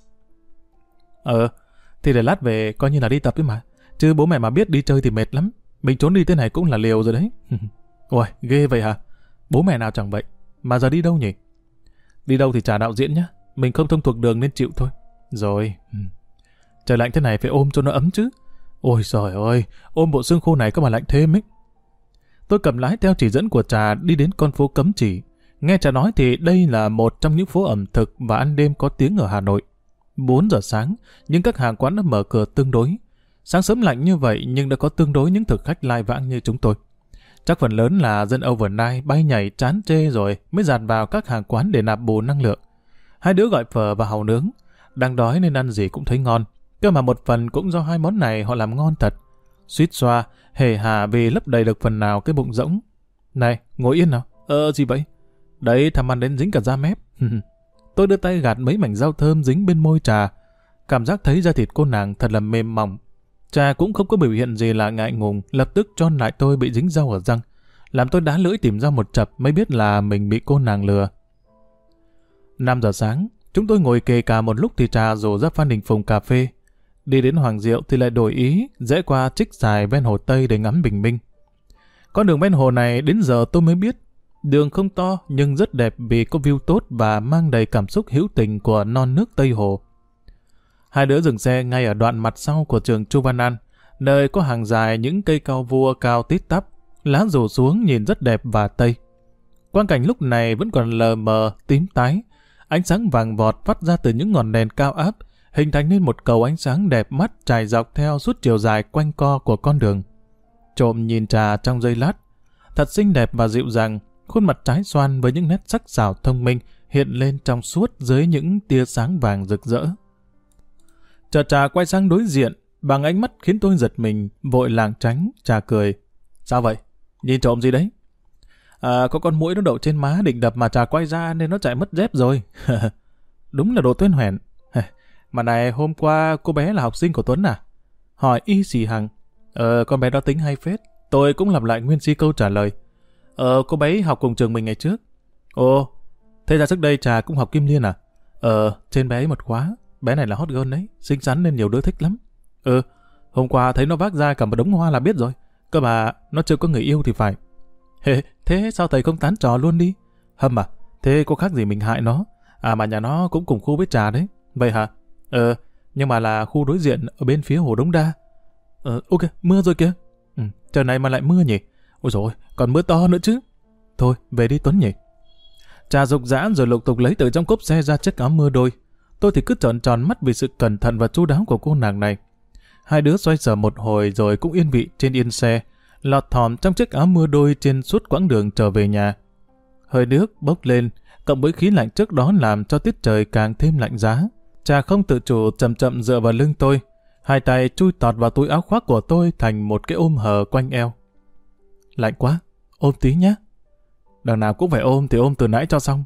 Thì để lát về coi như là đi tập ấy mà. Chứ bố mẹ mà biết đi chơi thì mệt lắm. Mình trốn đi thế này cũng là liều rồi đấy. Ôi, ghê vậy hả? Bố mẹ nào chẳng vậy. Mà giờ đi đâu nhỉ? Đi đâu thì chả đạo diễn nhá. Mình không thông thuộc đường nên chịu thôi. Rồi. Trời lạnh thế này phải ôm cho nó ấm chứ. Ôi trời ơi, ôm bộ xương khô này có mà lạnh thêm ấy. Tôi cầm lái theo chỉ dẫn của Trà đi đến con phố Cấm Chỉ. Nghe Trà nói thì đây là một trong những phố ẩm thực và ăn đêm có tiếng ở Hà Nội. 4 giờ sáng, nhưng các hàng quán đã mở cửa tương đối. Sáng sớm lạnh như vậy nhưng đã có tương đối những thực khách lai vãng như chúng tôi. Chắc phần lớn là dân overnight bay nhảy chán chê rồi mới dạt vào các hàng quán để nạp bù năng lượng. 2 đứa gọi phở và hàu nướng. Đang đói nên ăn gì cũng thấy ngon. Cơ mà một phần cũng do 2 món này họ làm ngon thật. Suýt xoa, hề hà vì lấp đầy được phần nào cái bụng rỗng. Này, ngồi yên nào. Gì vậy? Đấy, thầm ăn đến dính cả da mép. Tôi đưa tay gạt mấy mảnh rau thơm dính bên môi Trà. Cảm giác thấy da thịt cô nàng thật là mềm mỏng. Trà cũng không có biểu hiện gì là ngại ngùng, lập tức chon lại tôi bị dính rau ở răng. Làm tôi đá lưỡi tìm ra một chập mới biết là mình bị cô nàng lừa. 5 giờ sáng, chúng tôi ngồi kề cả một lúc thì Trà rủ ra Phan Đình Phùng cà phê. Đi đến Hoàng Diệu thì lại đổi ý, rẽ qua trích dài ven hồ Tây để ngắm bình minh. Con đường ven hồ này đến giờ tôi mới biết, đường không to nhưng rất đẹp vì có view tốt và mang đầy cảm xúc hữu tình của non nước Tây Hồ. Hai đứa dừng xe ngay ở đoạn mặt sau của trường Chu Văn An, nơi có hàng dài những cây cao vua cao tít tắp, lá rủ xuống nhìn rất đẹp và tây. Quang cảnh lúc này vẫn còn lờ mờ, tím tái, ánh sáng vàng vọt phát ra từ những ngọn đèn cao áp, hình thành nên một cầu ánh sáng đẹp mắt trải dọc theo suốt chiều dài quanh co của con đường. Trộm nhìn Trà trong giây lát, thật xinh đẹp và dịu dàng, khuôn mặt trái xoan với những nét sắc sảo thông minh hiện lên trong suốt dưới những tia sáng vàng rực rỡ. Chợt Trà quay sang đối diện, bằng ánh mắt khiến tôi giật mình, vội lảng tránh. Trà cười. Sao vậy? Nhìn trộm gì đấy? Có con muỗi nó đậu trên má định đập mà Trà quay ra nên nó chạy mất dép rồi. Đúng là đồ tuyên hoẻn. Mà này, hôm qua cô bé là học sinh của Tuấn à? Hỏi y xì Hằng. Con bé đó tính hay phết. Tôi cũng lặp lại nguyên si câu trả lời. Cô bé học cùng trường mình ngày trước. Ồ, thế ra trước đây Trà cũng học Kim Liên à? Trên bé ấy một khóa. Bé này là hot girl đấy, xinh xắn nên nhiều đứa thích lắm. Hôm qua thấy nó vác ra cả một đống hoa là biết rồi. Cơ mà nó chưa có người yêu thì phải. Thế sao thầy không tán trò luôn đi? Hâm à, thế có khác gì mình hại nó? Mà nhà nó cũng cùng khu với Trà đấy. Vậy hả? Nhưng mà là khu đối diện ở bên phía hồ Đống Đa. Ok, mưa rồi kìa. Trời này mà lại mưa nhỉ? Ôi dồi, còn mưa to nữa chứ. Thôi, về đi Tuấn nhỉ. Trà rục rã rồi lục tục lấy từ trong cốp xe ra chiếc áo mưa đôi. Tôi thì cứ tròn tròn mắt vì sự cẩn thận và chu đáo của cô nàng này. Hai đứa xoay sở một hồi rồi cũng yên vị trên yên xe, lọt thỏm trong chiếc áo mưa đôi trên suốt quãng đường trở về nhà. Hơi nước bốc lên, cộng với khí lạnh trước đó làm cho tiết trời càng thêm lạnh giá. Trà không tự chủ chậm chậm dựa vào lưng tôi, hai tay chui tọt vào túi áo khoác của tôi thành một cái ôm hờ quanh eo. Lạnh quá, ôm tí nhé. Đằng nào cũng phải ôm thì ôm từ nãy cho xong.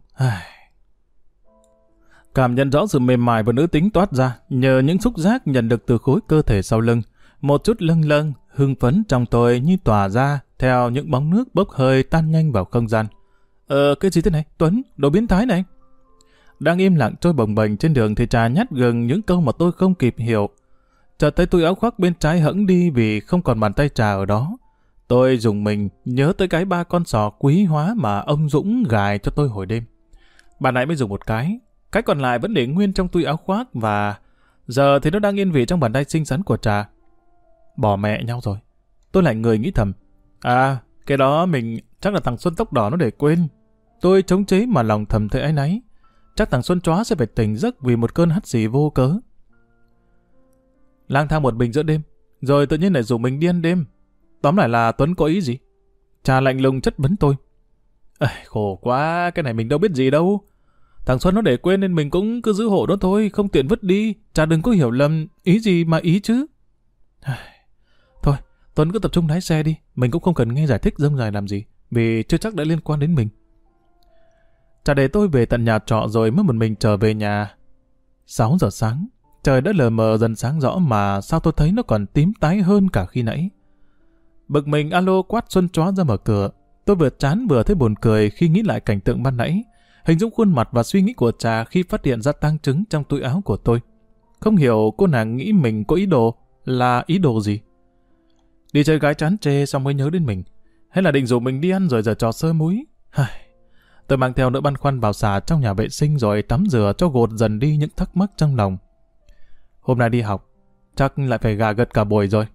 Cảm nhận rõ sự mềm mại và nữ tính toát ra nhờ những xúc giác nhận được từ khối cơ thể sau lưng. Một chút lâng lâng, hưng phấn trong tôi như tỏa ra theo những bóng nước bốc hơi tan nhanh vào không gian. Cái gì thế này? Tuấn, đồ biến thái này. Đang im lặng trôi bồng bềnh trên đường thì Trà nhát gừng những câu mà tôi không kịp hiểu. Chợt thấy túi áo khoác bên trái hẫng đi vì không còn bàn tay Trà ở đó. Tôi dùng mình nhớ tới cái 3 con sò quý hóa mà ông Dũng gài cho tôi hồi đêm. Bà nãy mới dùng một cái còn lại vẫn để nguyên trong túi áo khoác và giờ thì nó đang yên vị trong bàn tay xinh xắn của Trà. Bỏ mẹ nhau rồi. Tôi lại người nghĩ thầm. Cái đó mình chắc là thằng Xuân tóc đỏ nó để quên. Tôi chống chế mà lòng thầm thấy áy náy. Chắc thằng Xuân chóa sẽ phải tỉnh giấc vì một cơn hắt xì vô cớ. Lang thang một mình giữa đêm, rồi tự nhiên lại rủ mình đi ăn đêm. Tóm lại là Tuấn có ý gì? Trà lạnh lùng chất vấn tôi. Khổ quá, cái này mình đâu biết gì đâu. Thằng Xuân nó để quên nên mình cũng cứ giữ hộ đó thôi, không tiện vứt đi. Trà đừng có hiểu lầm, ý gì mà ý chứ. Thôi, Tuấn cứ tập trung lái xe đi, mình cũng không cần nghe giải thích rông dài làm gì, vì chưa chắc đã liên quan đến mình. Trà để tôi về tận nhà trọ rồi mới một mình trở về nhà. 6 giờ sáng, trời đã lờ mờ dần sáng rõ mà sao tôi thấy nó còn tím tái hơn cả khi nãy. Bực mình alo quát Xuân chó ra mở cửa. Tôi vừa chán vừa thấy buồn cười khi nghĩ lại cảnh tượng ban nãy, hình dung khuôn mặt và suy nghĩ của Trà khi phát hiện ra tang trứng trong túi áo của tôi. Không hiểu cô nàng nghĩ mình có ý đồ là ý đồ gì. Đi chơi gái chán chê xong mới nhớ đến mình, hay là định rủ mình đi ăn rồi giờ trò sơ múi. Tôi mang theo nỗi băn khoăn vào xả trong nhà vệ sinh rồi tắm rửa cho gột dần đi những thắc mắc trong lòng. Hôm nay đi học, chắc lại phải gà gật cả buổi rồi.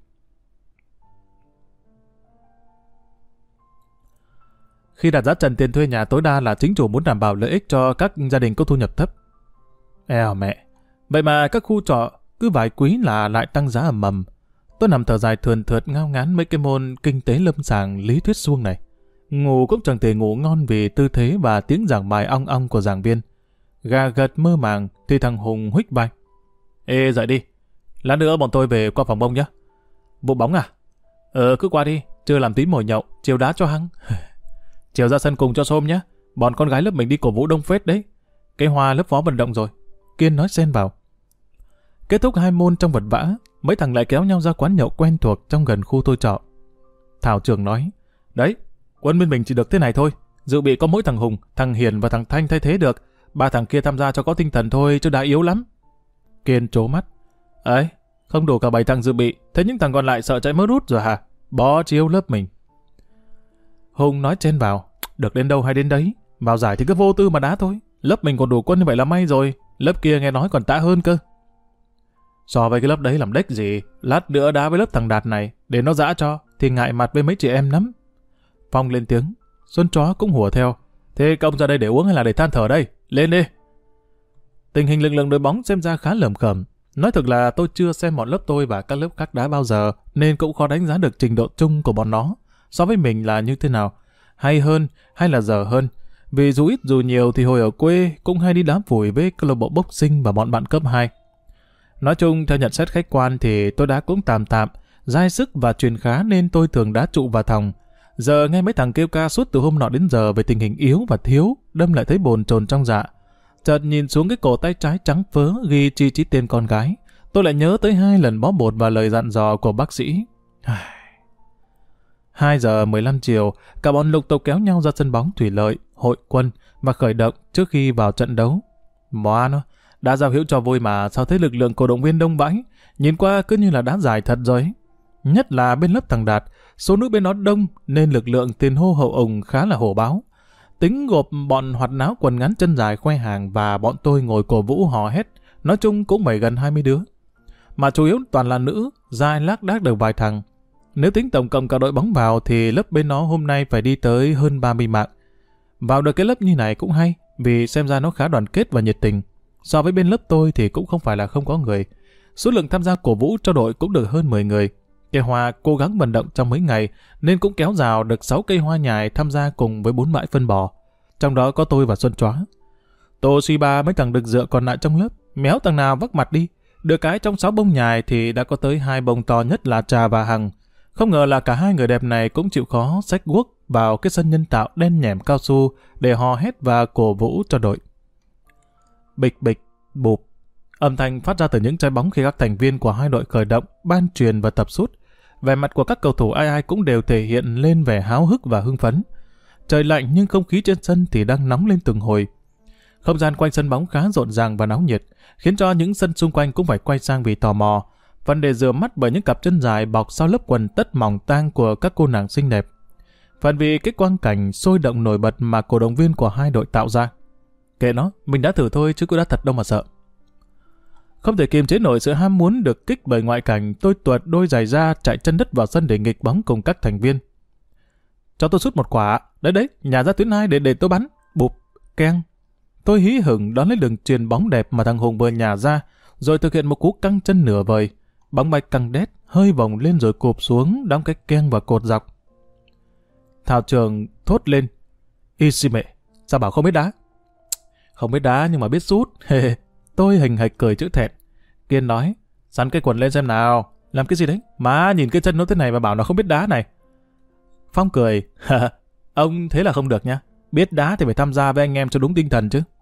Khi đặt giá trần tiền thuê nhà tối đa là chính chủ muốn đảm bảo lợi ích cho các gia đình có thu nhập thấp. Eo mẹ, vậy mà các khu trọ cứ vài quý là lại tăng giá ầm ầm. Tôi nằm thở dài thườn thượt ngao ngán mấy cái môn kinh tế lâm sàng lý thuyết suông này. Ngủ cũng chẳng thể ngủ ngon vì tư thế và tiếng giảng bài ong ong của giảng viên. Gà gật mơ màng thì thằng Hùng huých vai. Ê dậy đi, lát nữa bọn tôi về qua phòng bông nhá. Vụ bóng à? Cứ qua đi, chưa làm tí mồi nhậu, chiều đá cho hăng. Chiều ra sân cùng cho xôm nhá, bọn con gái lớp mình đi cổ vũ đông phết đấy. Cái Hoa lớp phó vận động rồi. Kiên nói xen vào. Kết thúc 2 môn trong vật vã, mấy thằng lại kéo nhau ra quán nhậu quen thuộc trong gần khu tôi trọ. Thảo trưởng nói, đấy, quân bên mình chỉ được thế này thôi. Dự bị có mỗi thằng Hùng, thằng Hiền và thằng Thanh thay thế được. 3 thằng kia tham gia cho có tinh thần thôi chứ đã yếu lắm. Kiên trố mắt. Ấy, Không đủ cả 7 thằng dự bị, thế những thằng còn lại sợ chạy mất rút rồi hả? Bó chiếu lớp mình. Hùng nói chen vào, được đến đâu hay đến đấy, vào giải thì cứ vô tư mà đá thôi. Lớp mình còn đủ quân như vậy là may rồi, lớp kia nghe nói còn tã hơn cơ. So với cái lớp đấy làm đếch gì, lát nữa đá với lớp thằng Đạt này, để nó dã cho, thì ngại mặt với mấy chị em lắm. Phong lên tiếng, Xuân Chó cũng hùa theo. Thế công ra đây để uống hay là để than thở đây? Lên đi! Tình hình lực lượng đội bóng xem ra khá lởm khởm. Nói thực là tôi chưa xem bọn lớp tôi và các lớp khác đá bao giờ, nên cũng khó đánh giá được trình độ chung của bọn nó. So với mình là như thế nào? Hay hơn hay là dở hơn? Vì dù ít dù nhiều thì hồi ở quê cũng hay đi đá phủi với câu lạc bộ boxing và bọn bạn cấp 2. Nói chung theo nhận xét khách quan thì tôi đá cũng tạm tạm, dai sức và truyền khá nên tôi thường đá trụ và thòng. Giờ nghe mấy thằng kêu ca suốt từ hôm nọ đến giờ về tình hình yếu và thiếu, đâm lại thấy bồn chồn trong dạ. Chợt nhìn xuống cái cổ tay trái trắng phớ ghi chi chít tên con gái, tôi lại nhớ tới 2 lần bó bột và lời dặn dò của bác sĩ. 2 giờ 15 chiều, cả bọn lục tục kéo nhau ra sân bóng Thủy Lợi, hội quân và khởi động trước khi vào trận đấu. Móa nó, đã giao hữu cho vui mà sao thấy lực lượng cổ động viên đông vãi, nhìn qua cứ như là đá giải thật rồi ấy. Nhất là bên lớp thằng Đạt, số nữ bên nó đông nên lực lượng tiền hô hậu ủng khá là hổ báo. Tính gộp bọn hoạt náo quần ngắn chân dài khoe hàng và bọn tôi ngồi cổ vũ hò hét, nói chung cũng phải gần 20 đứa. Mà chủ yếu toàn là nữ, dai lác đác được vài thằng. Nếu tính tổng cộng cả đội bóng vào thì lớp bên nó hôm nay phải đi tới hơn 30 mạng. Vào được cái lớp như này cũng hay, vì xem ra nó khá đoàn kết và nhiệt tình. So với bên lớp tôi thì cũng không phải là không có người. Số lượng tham gia cổ vũ cho đội cũng được hơn 10 người. Cây Hoa cố gắng vận động trong mấy ngày nên cũng kéo rào được 6 cây hoa nhài tham gia cùng với 4 bãi phân bò. Trong đó có tôi và Xuân Chóa. Toshiba mấy thằng được dựa còn lại trong lớp, méo thằng nào vắc mặt đi. Được cái trong 6 bông nhài thì đã có tới 2 bông to nhất là Trà và Hằng. Không ngờ là cả 2 người đẹp này cũng chịu khó xách guốc vào cái sân nhân tạo đen nhẻm cao su để hò hét và cổ vũ cho đội. Bịch bịch, bụp. Âm thanh phát ra từ những trái bóng khi các thành viên của 2 đội khởi động, ban truyền và tập sút. Vẻ mặt của các cầu thủ ai ai cũng đều thể hiện lên vẻ háo hức và hưng phấn. Trời lạnh nhưng không khí trên sân thì đang nóng lên từng hồi. Không gian quanh sân bóng khá rộn ràng và náo nhiệt, khiến cho những sân xung quanh cũng phải quay sang vì tò mò. Phần để rửa mắt bởi những cặp chân dài bọc sau lớp quần tất mỏng tang của các cô nàng xinh đẹp. Phần vì cái quang cảnh sôi động nổi bật mà cổ động viên của 2 đội tạo ra. Kệ nó, mình đã thử thôi chứ có đã thật đâu mà sợ. Không thể kiềm chế nổi sự ham muốn được kích bởi ngoại cảnh, tôi tuột đôi giày ra chạy chân đất vào sân để nghịch bóng cùng các thành viên. Cho tôi sút một quả, đấy, nhả ra tuyến 2 để tôi bắn. Bụp, keng. Tôi hí hửng đón lấy đường chuyền bóng đẹp mà thằng Hùng vừa nhả ra, rồi thực hiện một cú căng chân nửa vời. Bóng bay căng đét, hơi vòng lên rồi cụp xuống, đóng cái keng vào cột dọc. Thảo Trường thốt lên. Ishime, sao bảo không biết đá? Không biết đá nhưng mà biết sút. Tôi hình hạch cười chữ thẹn. Kiên nói, sắn cái quần lên xem nào. Làm cái gì đấy? Má nhìn cái chân nó thế này mà bảo nó không biết đá này. Phong cười. Ông thế là không được nhá. Biết đá thì phải tham gia với anh em cho đúng tinh thần chứ.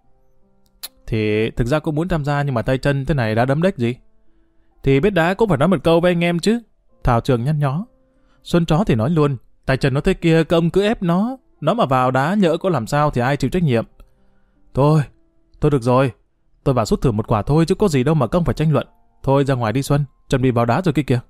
Thì thực ra cũng muốn tham gia nhưng mà tay chân thế này đã đấm đếch gì. Thì biết đá cũng phải nói một câu với anh em chứ. Thảo Trường nhăn nhó. Xuân Chó thì nói luôn, tay chân nó thế kia các ông cứ ép nó. Nó mà vào đá nhỡ có làm sao thì ai chịu trách nhiệm. Thôi được rồi. Tôi vào sút thử một quả thôi chứ có gì đâu mà công phải tranh luận. Thôi ra ngoài đi Xuân, chuẩn bị vào đá rồi kia kìa.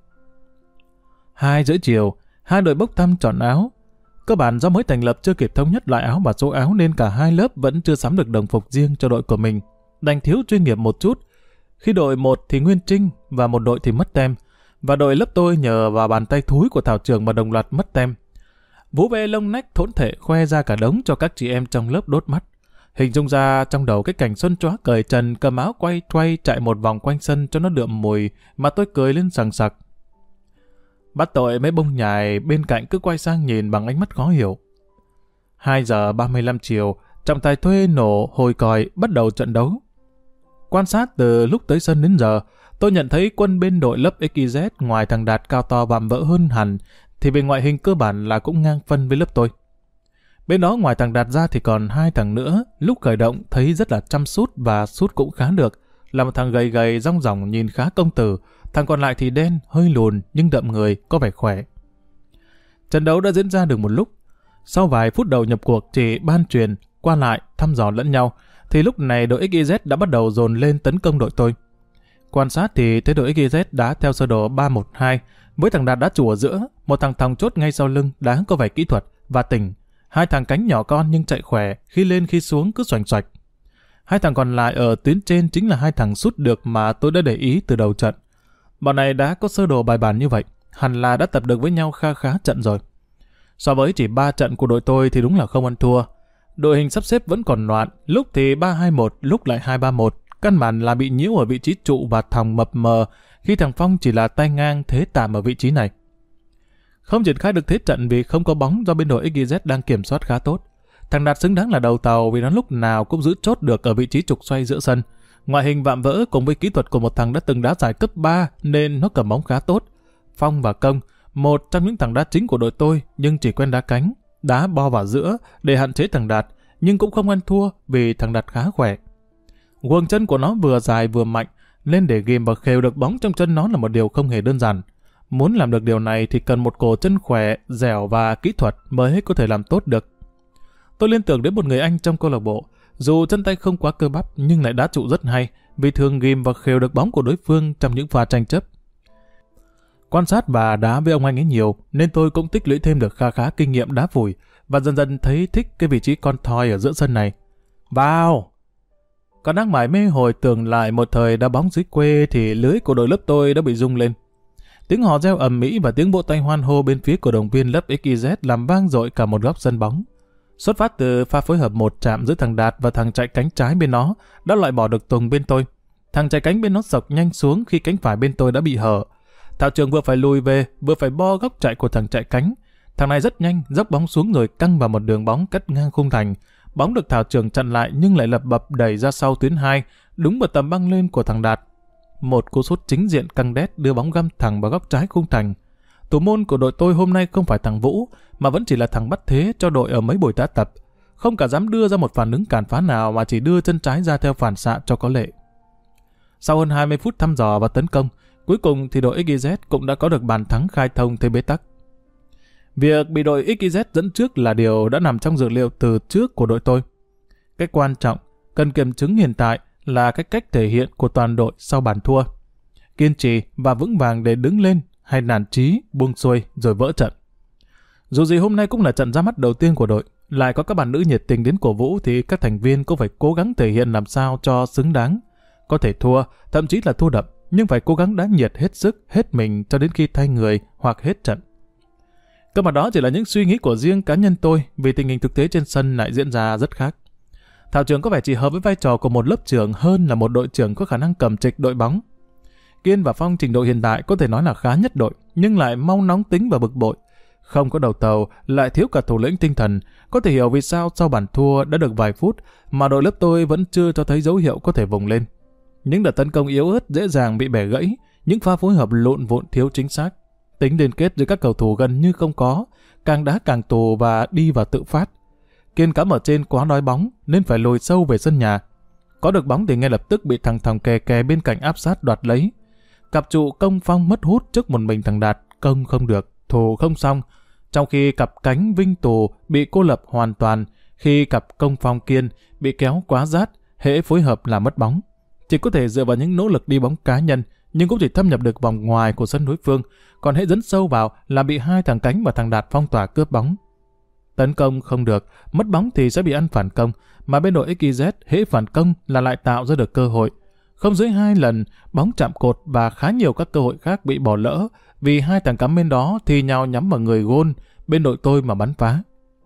2 rưỡi chiều, 2 đội bốc thăm chọn áo. Cơ bản do mới thành lập chưa kịp thống nhất loại áo và số áo nên cả 2 lớp vẫn chưa sắm được đồng phục riêng cho đội của mình. Đành thiếu chuyên nghiệp một chút. Khi đội 1 thì Nguyên Trinh và một đội thì mất tem. Và đội lớp tôi nhờ vào bàn tay thúi của Thảo Trường mà đồng loạt mất tem. Vú ve lông nách thốn thể khoe ra cả đống cho các chị em trong lớp đốt mắt. Hình dung ra trong đầu cái cảnh Xuân Chóa cởi trần cầm áo quay chạy một vòng quanh sân cho nó đượm mùi mà tôi cười lên sằng sặc. Bắt tội mấy bông nhài bên cạnh cứ quay sang nhìn bằng ánh mắt khó hiểu. 2 giờ 35 chiều, trọng tài thuê nổ hồi còi bắt đầu trận đấu. Quan sát từ lúc tới sân đến giờ, tôi nhận thấy quân bên đội lớp XYZ ngoài thằng Đạt cao to vạm vỡ hơn hẳn thì về ngoại hình cơ bản là cũng ngang phân với lớp tôi. Bên đó ngoài thằng Đạt ra thì còn 2 thằng nữa, lúc khởi động thấy rất là chăm sút và sút cũng khá được. Là một thằng gầy gầy rong ròng nhìn khá công tử, thằng còn lại thì đen, hơi lùn nhưng đậm người, có vẻ khỏe. Trận đấu đã diễn ra được một lúc. Sau vài phút đầu nhập cuộc chỉ ban truyền, qua lại, thăm dò lẫn nhau, thì lúc này đội XYZ đã bắt đầu dồn lên tấn công đội tôi. Quan sát thì thấy đội XYZ đá theo sơ đồ 3-1-2, với thằng Đạt đá chủ ở giữa, một thằng thòng chốt ngay sau lưng đá có vẻ kỹ thuật và tỉnh. Hai thằng cánh nhỏ con nhưng chạy khỏe, khi lên khi xuống cứ xoành xoạch. Hai thằng còn lại ở tuyến trên chính là hai thằng sút được mà tôi đã để ý từ đầu trận. Bọn này đã có sơ đồ bài bản như vậy, hẳn là đã tập được với nhau khá trận rồi. So với chỉ 3 trận của đội tôi thì đúng là không ăn thua. Đội hình sắp xếp vẫn còn loạn, lúc thì 3-2-1, lúc lại 2-3-1. Căn bản là bị nhiễu ở vị trí trụ và thòng mập mờ, khi thằng Phong chỉ là tay ngang thế tạm ở vị trí này. Không triển khai được thế trận vì không có bóng do bên đội XYZ đang kiểm soát khá tốt. Thằng Đạt xứng đáng là đầu tàu vì nó lúc nào cũng giữ chốt được ở vị trí trục xoay giữa sân. Ngoại hình vạm vỡ cùng với kỹ thuật của một thằng đã từng đá giải cấp 3 nên nó cầm bóng khá tốt. Phong và Công, một trong những thằng đá chính của đội tôi nhưng chỉ quen đá cánh, đá bo vào giữa để hạn chế thằng Đạt, nhưng cũng không ăn thua vì thằng Đạt khá khỏe. Guồng chân của nó vừa dài vừa mạnh, nên để ghim và khều được bóng trong chân nó là một điều không hề đơn giản. Muốn làm được điều này thì cần một cổ chân khỏe, dẻo và kỹ thuật mới có thể làm tốt được. Tôi liên tưởng đến một người anh trong câu lạc bộ, dù chân tay không quá cơ bắp nhưng lại đá trụ rất hay, vì thường ghim và khều được bóng của đối phương trong những pha tranh chấp. Quan sát và đá với ông anh ấy nhiều, nên tôi cũng tích lũy thêm được khá kinh nghiệm đá phủi và dần dần thấy thích cái vị trí con thoi ở giữa sân này. Vào! Còn đang mải mê hồi tưởng lại một thời đá bóng dưới quê thì lưới của đội lớp tôi đã bị rung lên. Tiếng hò reo ầm ĩ và tiếng vỗ tay hoan hô bên phía cổ động viên lớp XYZ làm vang dội cả một góc sân bóng. Xuất phát từ pha phối hợp một chạm giữa thằng Đạt và thằng chạy cánh trái bên nó đã loại bỏ được Tùng bên tôi. Thằng chạy cánh bên nó sộc nhanh xuống khi cánh phải bên tôi đã bị hở. Thảo Trường vừa phải lùi về, vừa phải bo góc chạy của thằng chạy cánh. Thằng này rất nhanh, dốc bóng xuống rồi căng vào một đường bóng cắt ngang khung thành. Bóng được Thảo Trường chặn lại nhưng lại lập bập đẩy ra sau tuyến 2, đúng vào tầm băng lên của thằng Đạt. Một cú sút chính diện căng đét đưa bóng găm thẳng vào góc trái khung thành. Thủ môn của đội tôi hôm nay không phải thằng Vũ, mà vẫn chỉ là thằng bắt thế cho đội ở mấy buổi đá tập. Không cả dám đưa ra một phản ứng cản phá nào mà chỉ đưa chân trái ra theo phản xạ cho có lệ. Sau hơn 20 phút thăm dò và tấn công, cuối cùng thì đội XYZ cũng đã có được bàn thắng khai thông thế bế tắc. Việc bị đội XYZ dẫn trước là điều đã nằm trong dự liệu từ trước của đội tôi. Cái quan trọng, cần kiểm chứng hiện tại là cái cách thể hiện của toàn đội sau bàn thua. Kiên trì và vững vàng để đứng lên hay nản chí, buông xuôi rồi vỡ trận. Dù gì hôm nay cũng là trận ra mắt đầu tiên của đội, lại có các bạn nữ nhiệt tình đến cổ vũ thì các thành viên cũng phải cố gắng thể hiện làm sao cho xứng đáng. Có thể thua, thậm chí là thua đậm, nhưng phải cố gắng đá nhiệt hết sức, hết mình cho đến khi thay người hoặc hết trận. Cơ mà đó chỉ là những suy nghĩ của riêng cá nhân tôi vì tình hình thực tế trên sân lại diễn ra rất khác. Thảo Trường có vẻ chỉ hợp với vai trò của một lớp trưởng hơn là một đội trưởng có khả năng cầm trịch đội bóng. Kiên và Phong trình độ hiện tại có thể nói là khá nhất đội, nhưng lại mau nóng tính và bực bội. Không có đầu tàu, lại thiếu cả thủ lĩnh tinh thần, có thể hiểu vì sao sau bàn thua đã được vài phút mà đội lớp tôi vẫn chưa cho thấy dấu hiệu có thể vùng lên. Những đợt tấn công yếu ớt dễ dàng bị bẻ gãy, những pha phối hợp lộn vụn thiếu chính xác. Tính liên kết giữa các cầu thủ gần như không có, càng đá càng tù và đi vào tự phát. Kiên cắm ở trên quá đói bóng nên phải lùi sâu về sân nhà. Có được bóng thì ngay lập tức bị thằng Thòng kè bên cạnh áp sát đoạt lấy. Cặp trụ Công Phong mất hút trước một mình thằng Đạt, công không được, thủ không xong. Trong khi cặp cánh Vinh Tù bị cô lập hoàn toàn, khi cặp Công Phong Kiên bị kéo quá rát, hễ phối hợp là mất bóng. Chỉ có thể dựa vào những nỗ lực đi bóng cá nhân, nhưng cũng chỉ thâm nhập được vòng ngoài của sân đối phương, còn hễ dẫn sâu vào là bị hai thằng cánh và thằng Đạt phong tỏa cướp bóng. Tấn công không được, mất bóng thì sẽ bị ăn phản công, mà bên đội XYZ hễ phản công là lại tạo ra được cơ hội. Không dưới 2 lần, bóng chạm cột và khá nhiều các cơ hội khác bị bỏ lỡ vì hai thằng cắm bên đó thì nhau nhắm vào người gôn bên đội tôi mà bắn phá.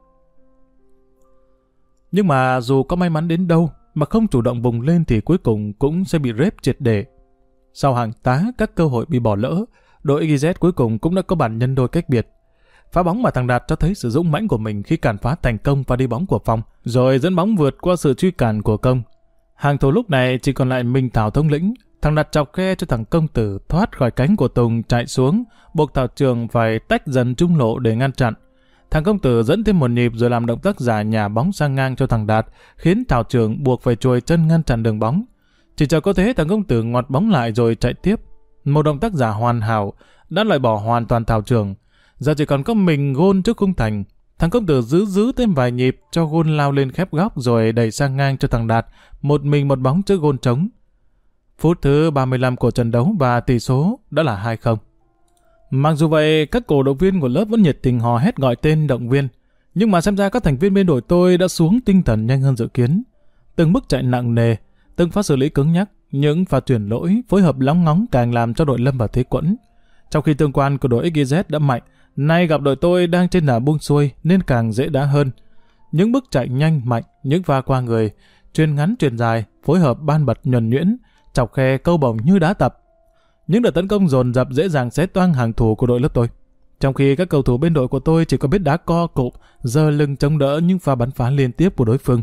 Nhưng mà dù có may mắn đến đâu mà không chủ động vùng lên thì cuối cùng cũng sẽ bị rếp triệt để. Sau hàng tá các cơ hội bị bỏ lỡ, đội XYZ cuối cùng cũng đã có bàn nhân đôi cách biệt. Phá bóng mà thằng Đạt cho thấy sự dũng mãnh của mình khi cản phá thành công và đi bóng của Phong, rồi dẫn bóng vượt qua sự truy cản của Công. Hàng thủ lúc này chỉ còn lại mình Thảo thống lĩnh. Thằng Đạt chọc khe cho thằng Công Tử thoát khỏi cánh của Tùng chạy xuống, buộc Thảo Trường phải tách dần trung lộ để ngăn chặn. Thằng Công Tử dẫn thêm một nhịp rồi làm động tác giả nhả bóng sang ngang cho thằng Đạt, khiến Thảo Trường buộc phải chuồi chân ngăn chặn đường bóng. Chỉ chờ có thế thằng Công Tử ngoặt bóng lại rồi chạy tiếp. Một động tác giả hoàn hảo đã loại bỏ hoàn toàn Thảo Trường. Giờ chỉ còn có mình gôn trước khung thành. Thằng Công Tử giữ thêm vài nhịp cho gôn lao lên khép góc rồi đẩy sang ngang cho thằng Đạt, một mình một bóng trước gôn trống. Phút thứ 35 của trận đấu và tỷ số đã là 2-0. Mặc dù vậy, các cổ động viên của lớp vẫn nhiệt tình hò hét gọi tên động viên, nhưng mà xem ra các thành viên bên đội tôi đã xuống tinh thần nhanh hơn dự kiến. Từng bước chạy nặng nề, từng pha xử lý cứng nhắc, những pha chuyển lỗi, phối hợp lóng ngóng càng làm cho đội lâm vào thế quẫn. Trong khi tương quan của đội XYZ đã mạnh, nay gặp đội tôi đang trên đà buông xuôi nên càng dễ đá hơn. Những bước chạy nhanh mạnh, những pha qua người, chuyền ngắn chuyền dài, phối hợp ban bật nhuần nhuyễn, chọc khe câu bổng như đá tập. Những đợt tấn công dồn dập dễ dàng xé toang hàng thủ của đội lớp tôi. Trong khi các cầu thủ bên đội của tôi chỉ có biết đá co cụm, giơ lưng chống đỡ những pha bắn phá liên tiếp của đối phương.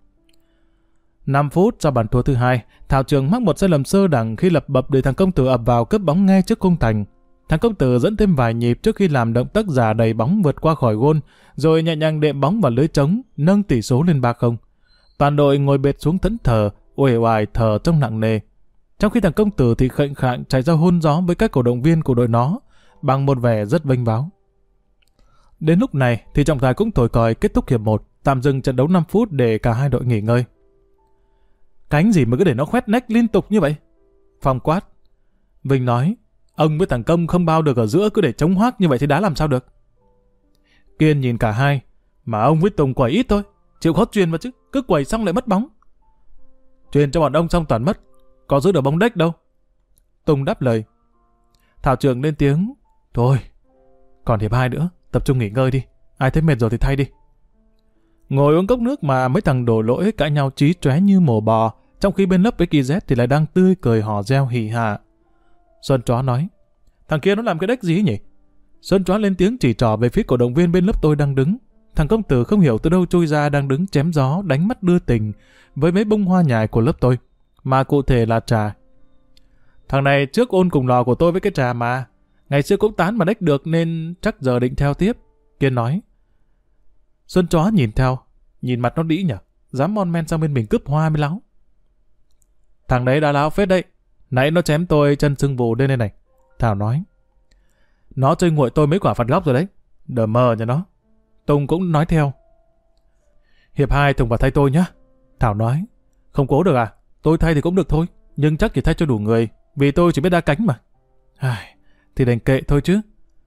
5 phút sau bàn thua thứ hai, Thảo Trường mắc một sai lầm sơ đẳng khi lập bập để thằng Công Tử ập vào cướp bóng ngay trước khung thành. Thằng Công Tử dẫn thêm vài nhịp trước khi làm động tác giả đẩy bóng vượt qua khỏi gôn, rồi nhẹ nhàng đệm bóng vào lưới trống, nâng tỷ số lên 3-0. Toàn đội ngồi bệt xuống thẫn thờ, uể oải thở trong nặng nề. Trong khi thằng Công Tử thì khệnh khạng chạy ra hôn gió với các cổ động viên của đội nó, bằng một vẻ rất vênh váo. Đến lúc này thì trọng tài cũng thổi còi kết thúc hiệp 1, tạm dừng trận đấu 5 phút để cả hai đội nghỉ ngơi. Cánh gì mà cứ để nó khoét nách liên tục như vậy? Phong quát. Vinh nói, ông với thằng Công không bao được ở giữa, cứ để chống hoác như vậy thì đá làm sao được. Kiên nhìn cả hai, mà ông với Tùng quẩy ít thôi, chịu khó truyền vào chứ, cứ quẩy xong lại mất bóng. Truyền cho bọn ông xong toàn mất, có giữ được bóng đếch đâu. Tùng đáp lời. Thảo Trường lên tiếng, thôi, còn hiệp 2 nữa, tập trung nghỉ ngơi đi, ai thấy mệt rồi thì thay đi. Ngồi uống cốc nước mà mấy thằng đổ lỗi cãi nhau chí chóe như mổ bò, trong khi bên lớp XYZ thì lại đang tươi cười hò reo hỉ hả. Xuân Chó nói, thằng kia nó làm cái đếch gì nhỉ? Xuân Chó lên tiếng chỉ trỏ về phía cổ động viên bên lớp tôi đang đứng. Thằng Công Tử không hiểu từ đâu chui ra đang đứng chém gió, đánh mắt đưa tình với mấy bông hoa nhài của lớp tôi, mà cụ thể là Trà. Thằng này trước ôn cùng lò của tôi với cái Trà mà, ngày xưa cũng tán mà đếch được nên chắc giờ định theo tiếp. Kiên nói. Xuân Chó nhìn theo, nhìn mặt nó đĩ nhở, dám mon men sang bên mình cướp hoa mới láo. Thằng đấy đã láo phết đấy, nãy nó chém tôi chân sưng vù đây này. Thảo nói. Nó chơi nguội tôi mấy quả phạt góc rồi đấy, đờ mờ cho nó. Tùng cũng nói theo. Hiệp 2 Tùng vào thay tôi nhá. Thảo nói. Không cố được à? Tôi thay thì cũng được thôi, nhưng chắc chỉ thay cho đủ người, vì tôi chỉ biết đá cánh mà. Thì đành kệ thôi chứ.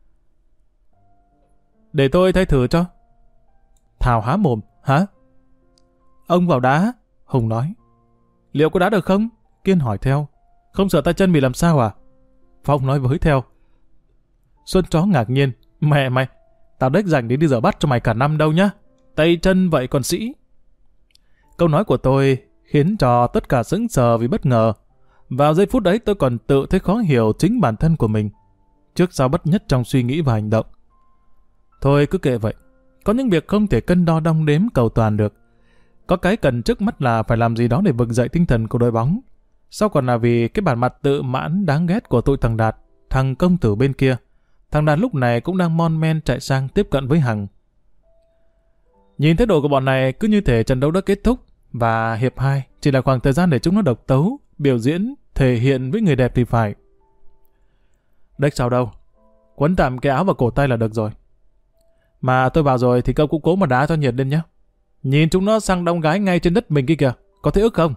Để tôi thay thử cho. Thảo há mồm. Hả? Ông vào đá. Hùng nói. Liệu có đá được không? Kiên hỏi theo. Không sợ tay chân bị làm sao à? Phong nói với theo. Xuân Chó ngạc nhiên. Mẹ mày, tao đếch dành đến đi rửa bát cho mày cả năm đâu nhá. Tay chân vậy còn sĩ. Câu nói của tôi khiến cho tất cả sững sờ vì bất ngờ. Vào giây phút đấy tôi còn tự thấy khó hiểu chính bản thân của mình, trước sau bất nhất trong suy nghĩ và hành động. Thôi cứ kệ vậy. Có những việc không thể cân đo đong đếm cầu toàn được. Có cái cần trước mắt là phải làm gì đó để vực dậy tinh thần của đội bóng. Sau còn là vì cái bản mặt tự mãn đáng ghét của tụi thằng Đạt, thằng Công Tử bên kia. Thằng Đạt lúc này cũng đang mon men chạy sang tiếp cận với Hằng. Nhìn thái độ của bọn này cứ như thể trận đấu đã kết thúc, và hiệp 2 chỉ là khoảng thời gian để chúng nó độc tấu, biểu diễn, thể hiện với người đẹp thì phải. Đếch sao đâu, quấn tạm cái áo vào cổ tay là được rồi. Mà tôi vào rồi thì cậu cũng cố mà đá cho nhiệt lên nhé. Nhìn chúng nó sang đông gái ngay trên đất mình kia kìa, có thấy ức không?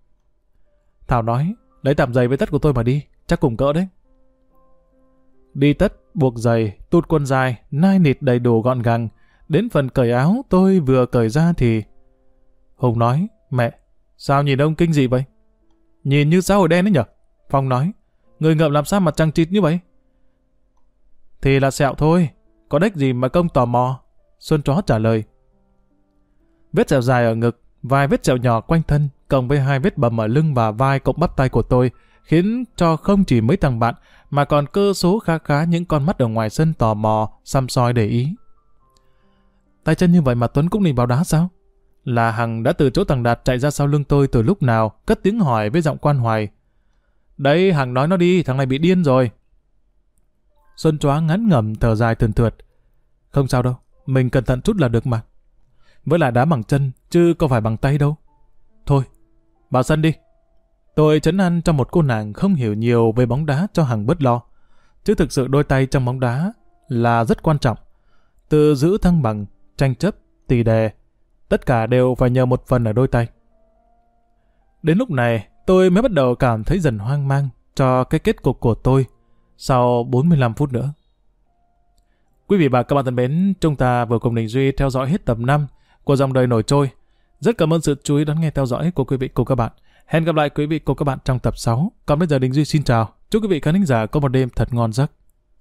Thảo nói, lấy tạm giày với tất của tôi mà đi, chắc cùng cỡ đấy. Đi tất, buộc giày, tụt quần dài, nai nịt đầy đủ gọn gàng. Đến phần cởi áo tôi vừa cởi ra thì... Hùng nói, mẹ, sao nhìn ông kinh dị vậy? Nhìn như xã hội đen đấy nhở? Phong nói, người ngợm làm sao mà trăng chịt như vậy? Thì là sẹo thôi, có đếch gì mà Công tò mò. Xuân Chó trả lời. Vết sẹo dài ở ngực, vài vết sẹo nhỏ quanh thân, cộng với 2 vết bầm ở lưng và vai cộng bắp tay của tôi, khiến cho không chỉ mấy thằng bạn, mà còn cơ số khá khá những con mắt ở ngoài sân tò mò, săm soi để ý. Tay chân như vậy mà Tuấn cũng định vào đá sao? Là Hằng đã từ chỗ thằng Đạt chạy ra sau lưng tôi từ lúc nào, cất tiếng hỏi với giọng quan hoài. Đấy, Hằng nói nó đi, thằng này bị điên rồi. Xuân Chó ngắn ngẩm thở dài thườn thượt. Không sao đâu, mình cẩn thận chút là được mà. Với lại đá bằng chân, chứ có phải bằng tay đâu. Thôi, vào sân đi. Tôi trấn an cho một cô nàng không hiểu nhiều về bóng đá cho Hằng bớt lo. Chứ thực sự đôi tay trong bóng đá là rất quan trọng. Từ giữ thăng bằng, tranh chấp, tì đè, tất cả đều phải nhờ một phần ở đôi tay. Đến lúc này, tôi mới bắt đầu cảm thấy dần hoang mang cho cái kết cục của tôi sau 45 phút nữa. Quý vị và các bạn thân mến, chúng ta vừa cùng Đình Duy theo dõi hết tập 5 của Dòng Đời Nổi Trôi. Rất cảm ơn sự chú ý đón nghe theo dõi của quý vị cùng các bạn. Hẹn gặp lại quý vị cùng các bạn trong tập 6. Còn bây giờ Đình Duy xin chào. Chúc quý vị khán thính giả có một đêm thật ngon giấc.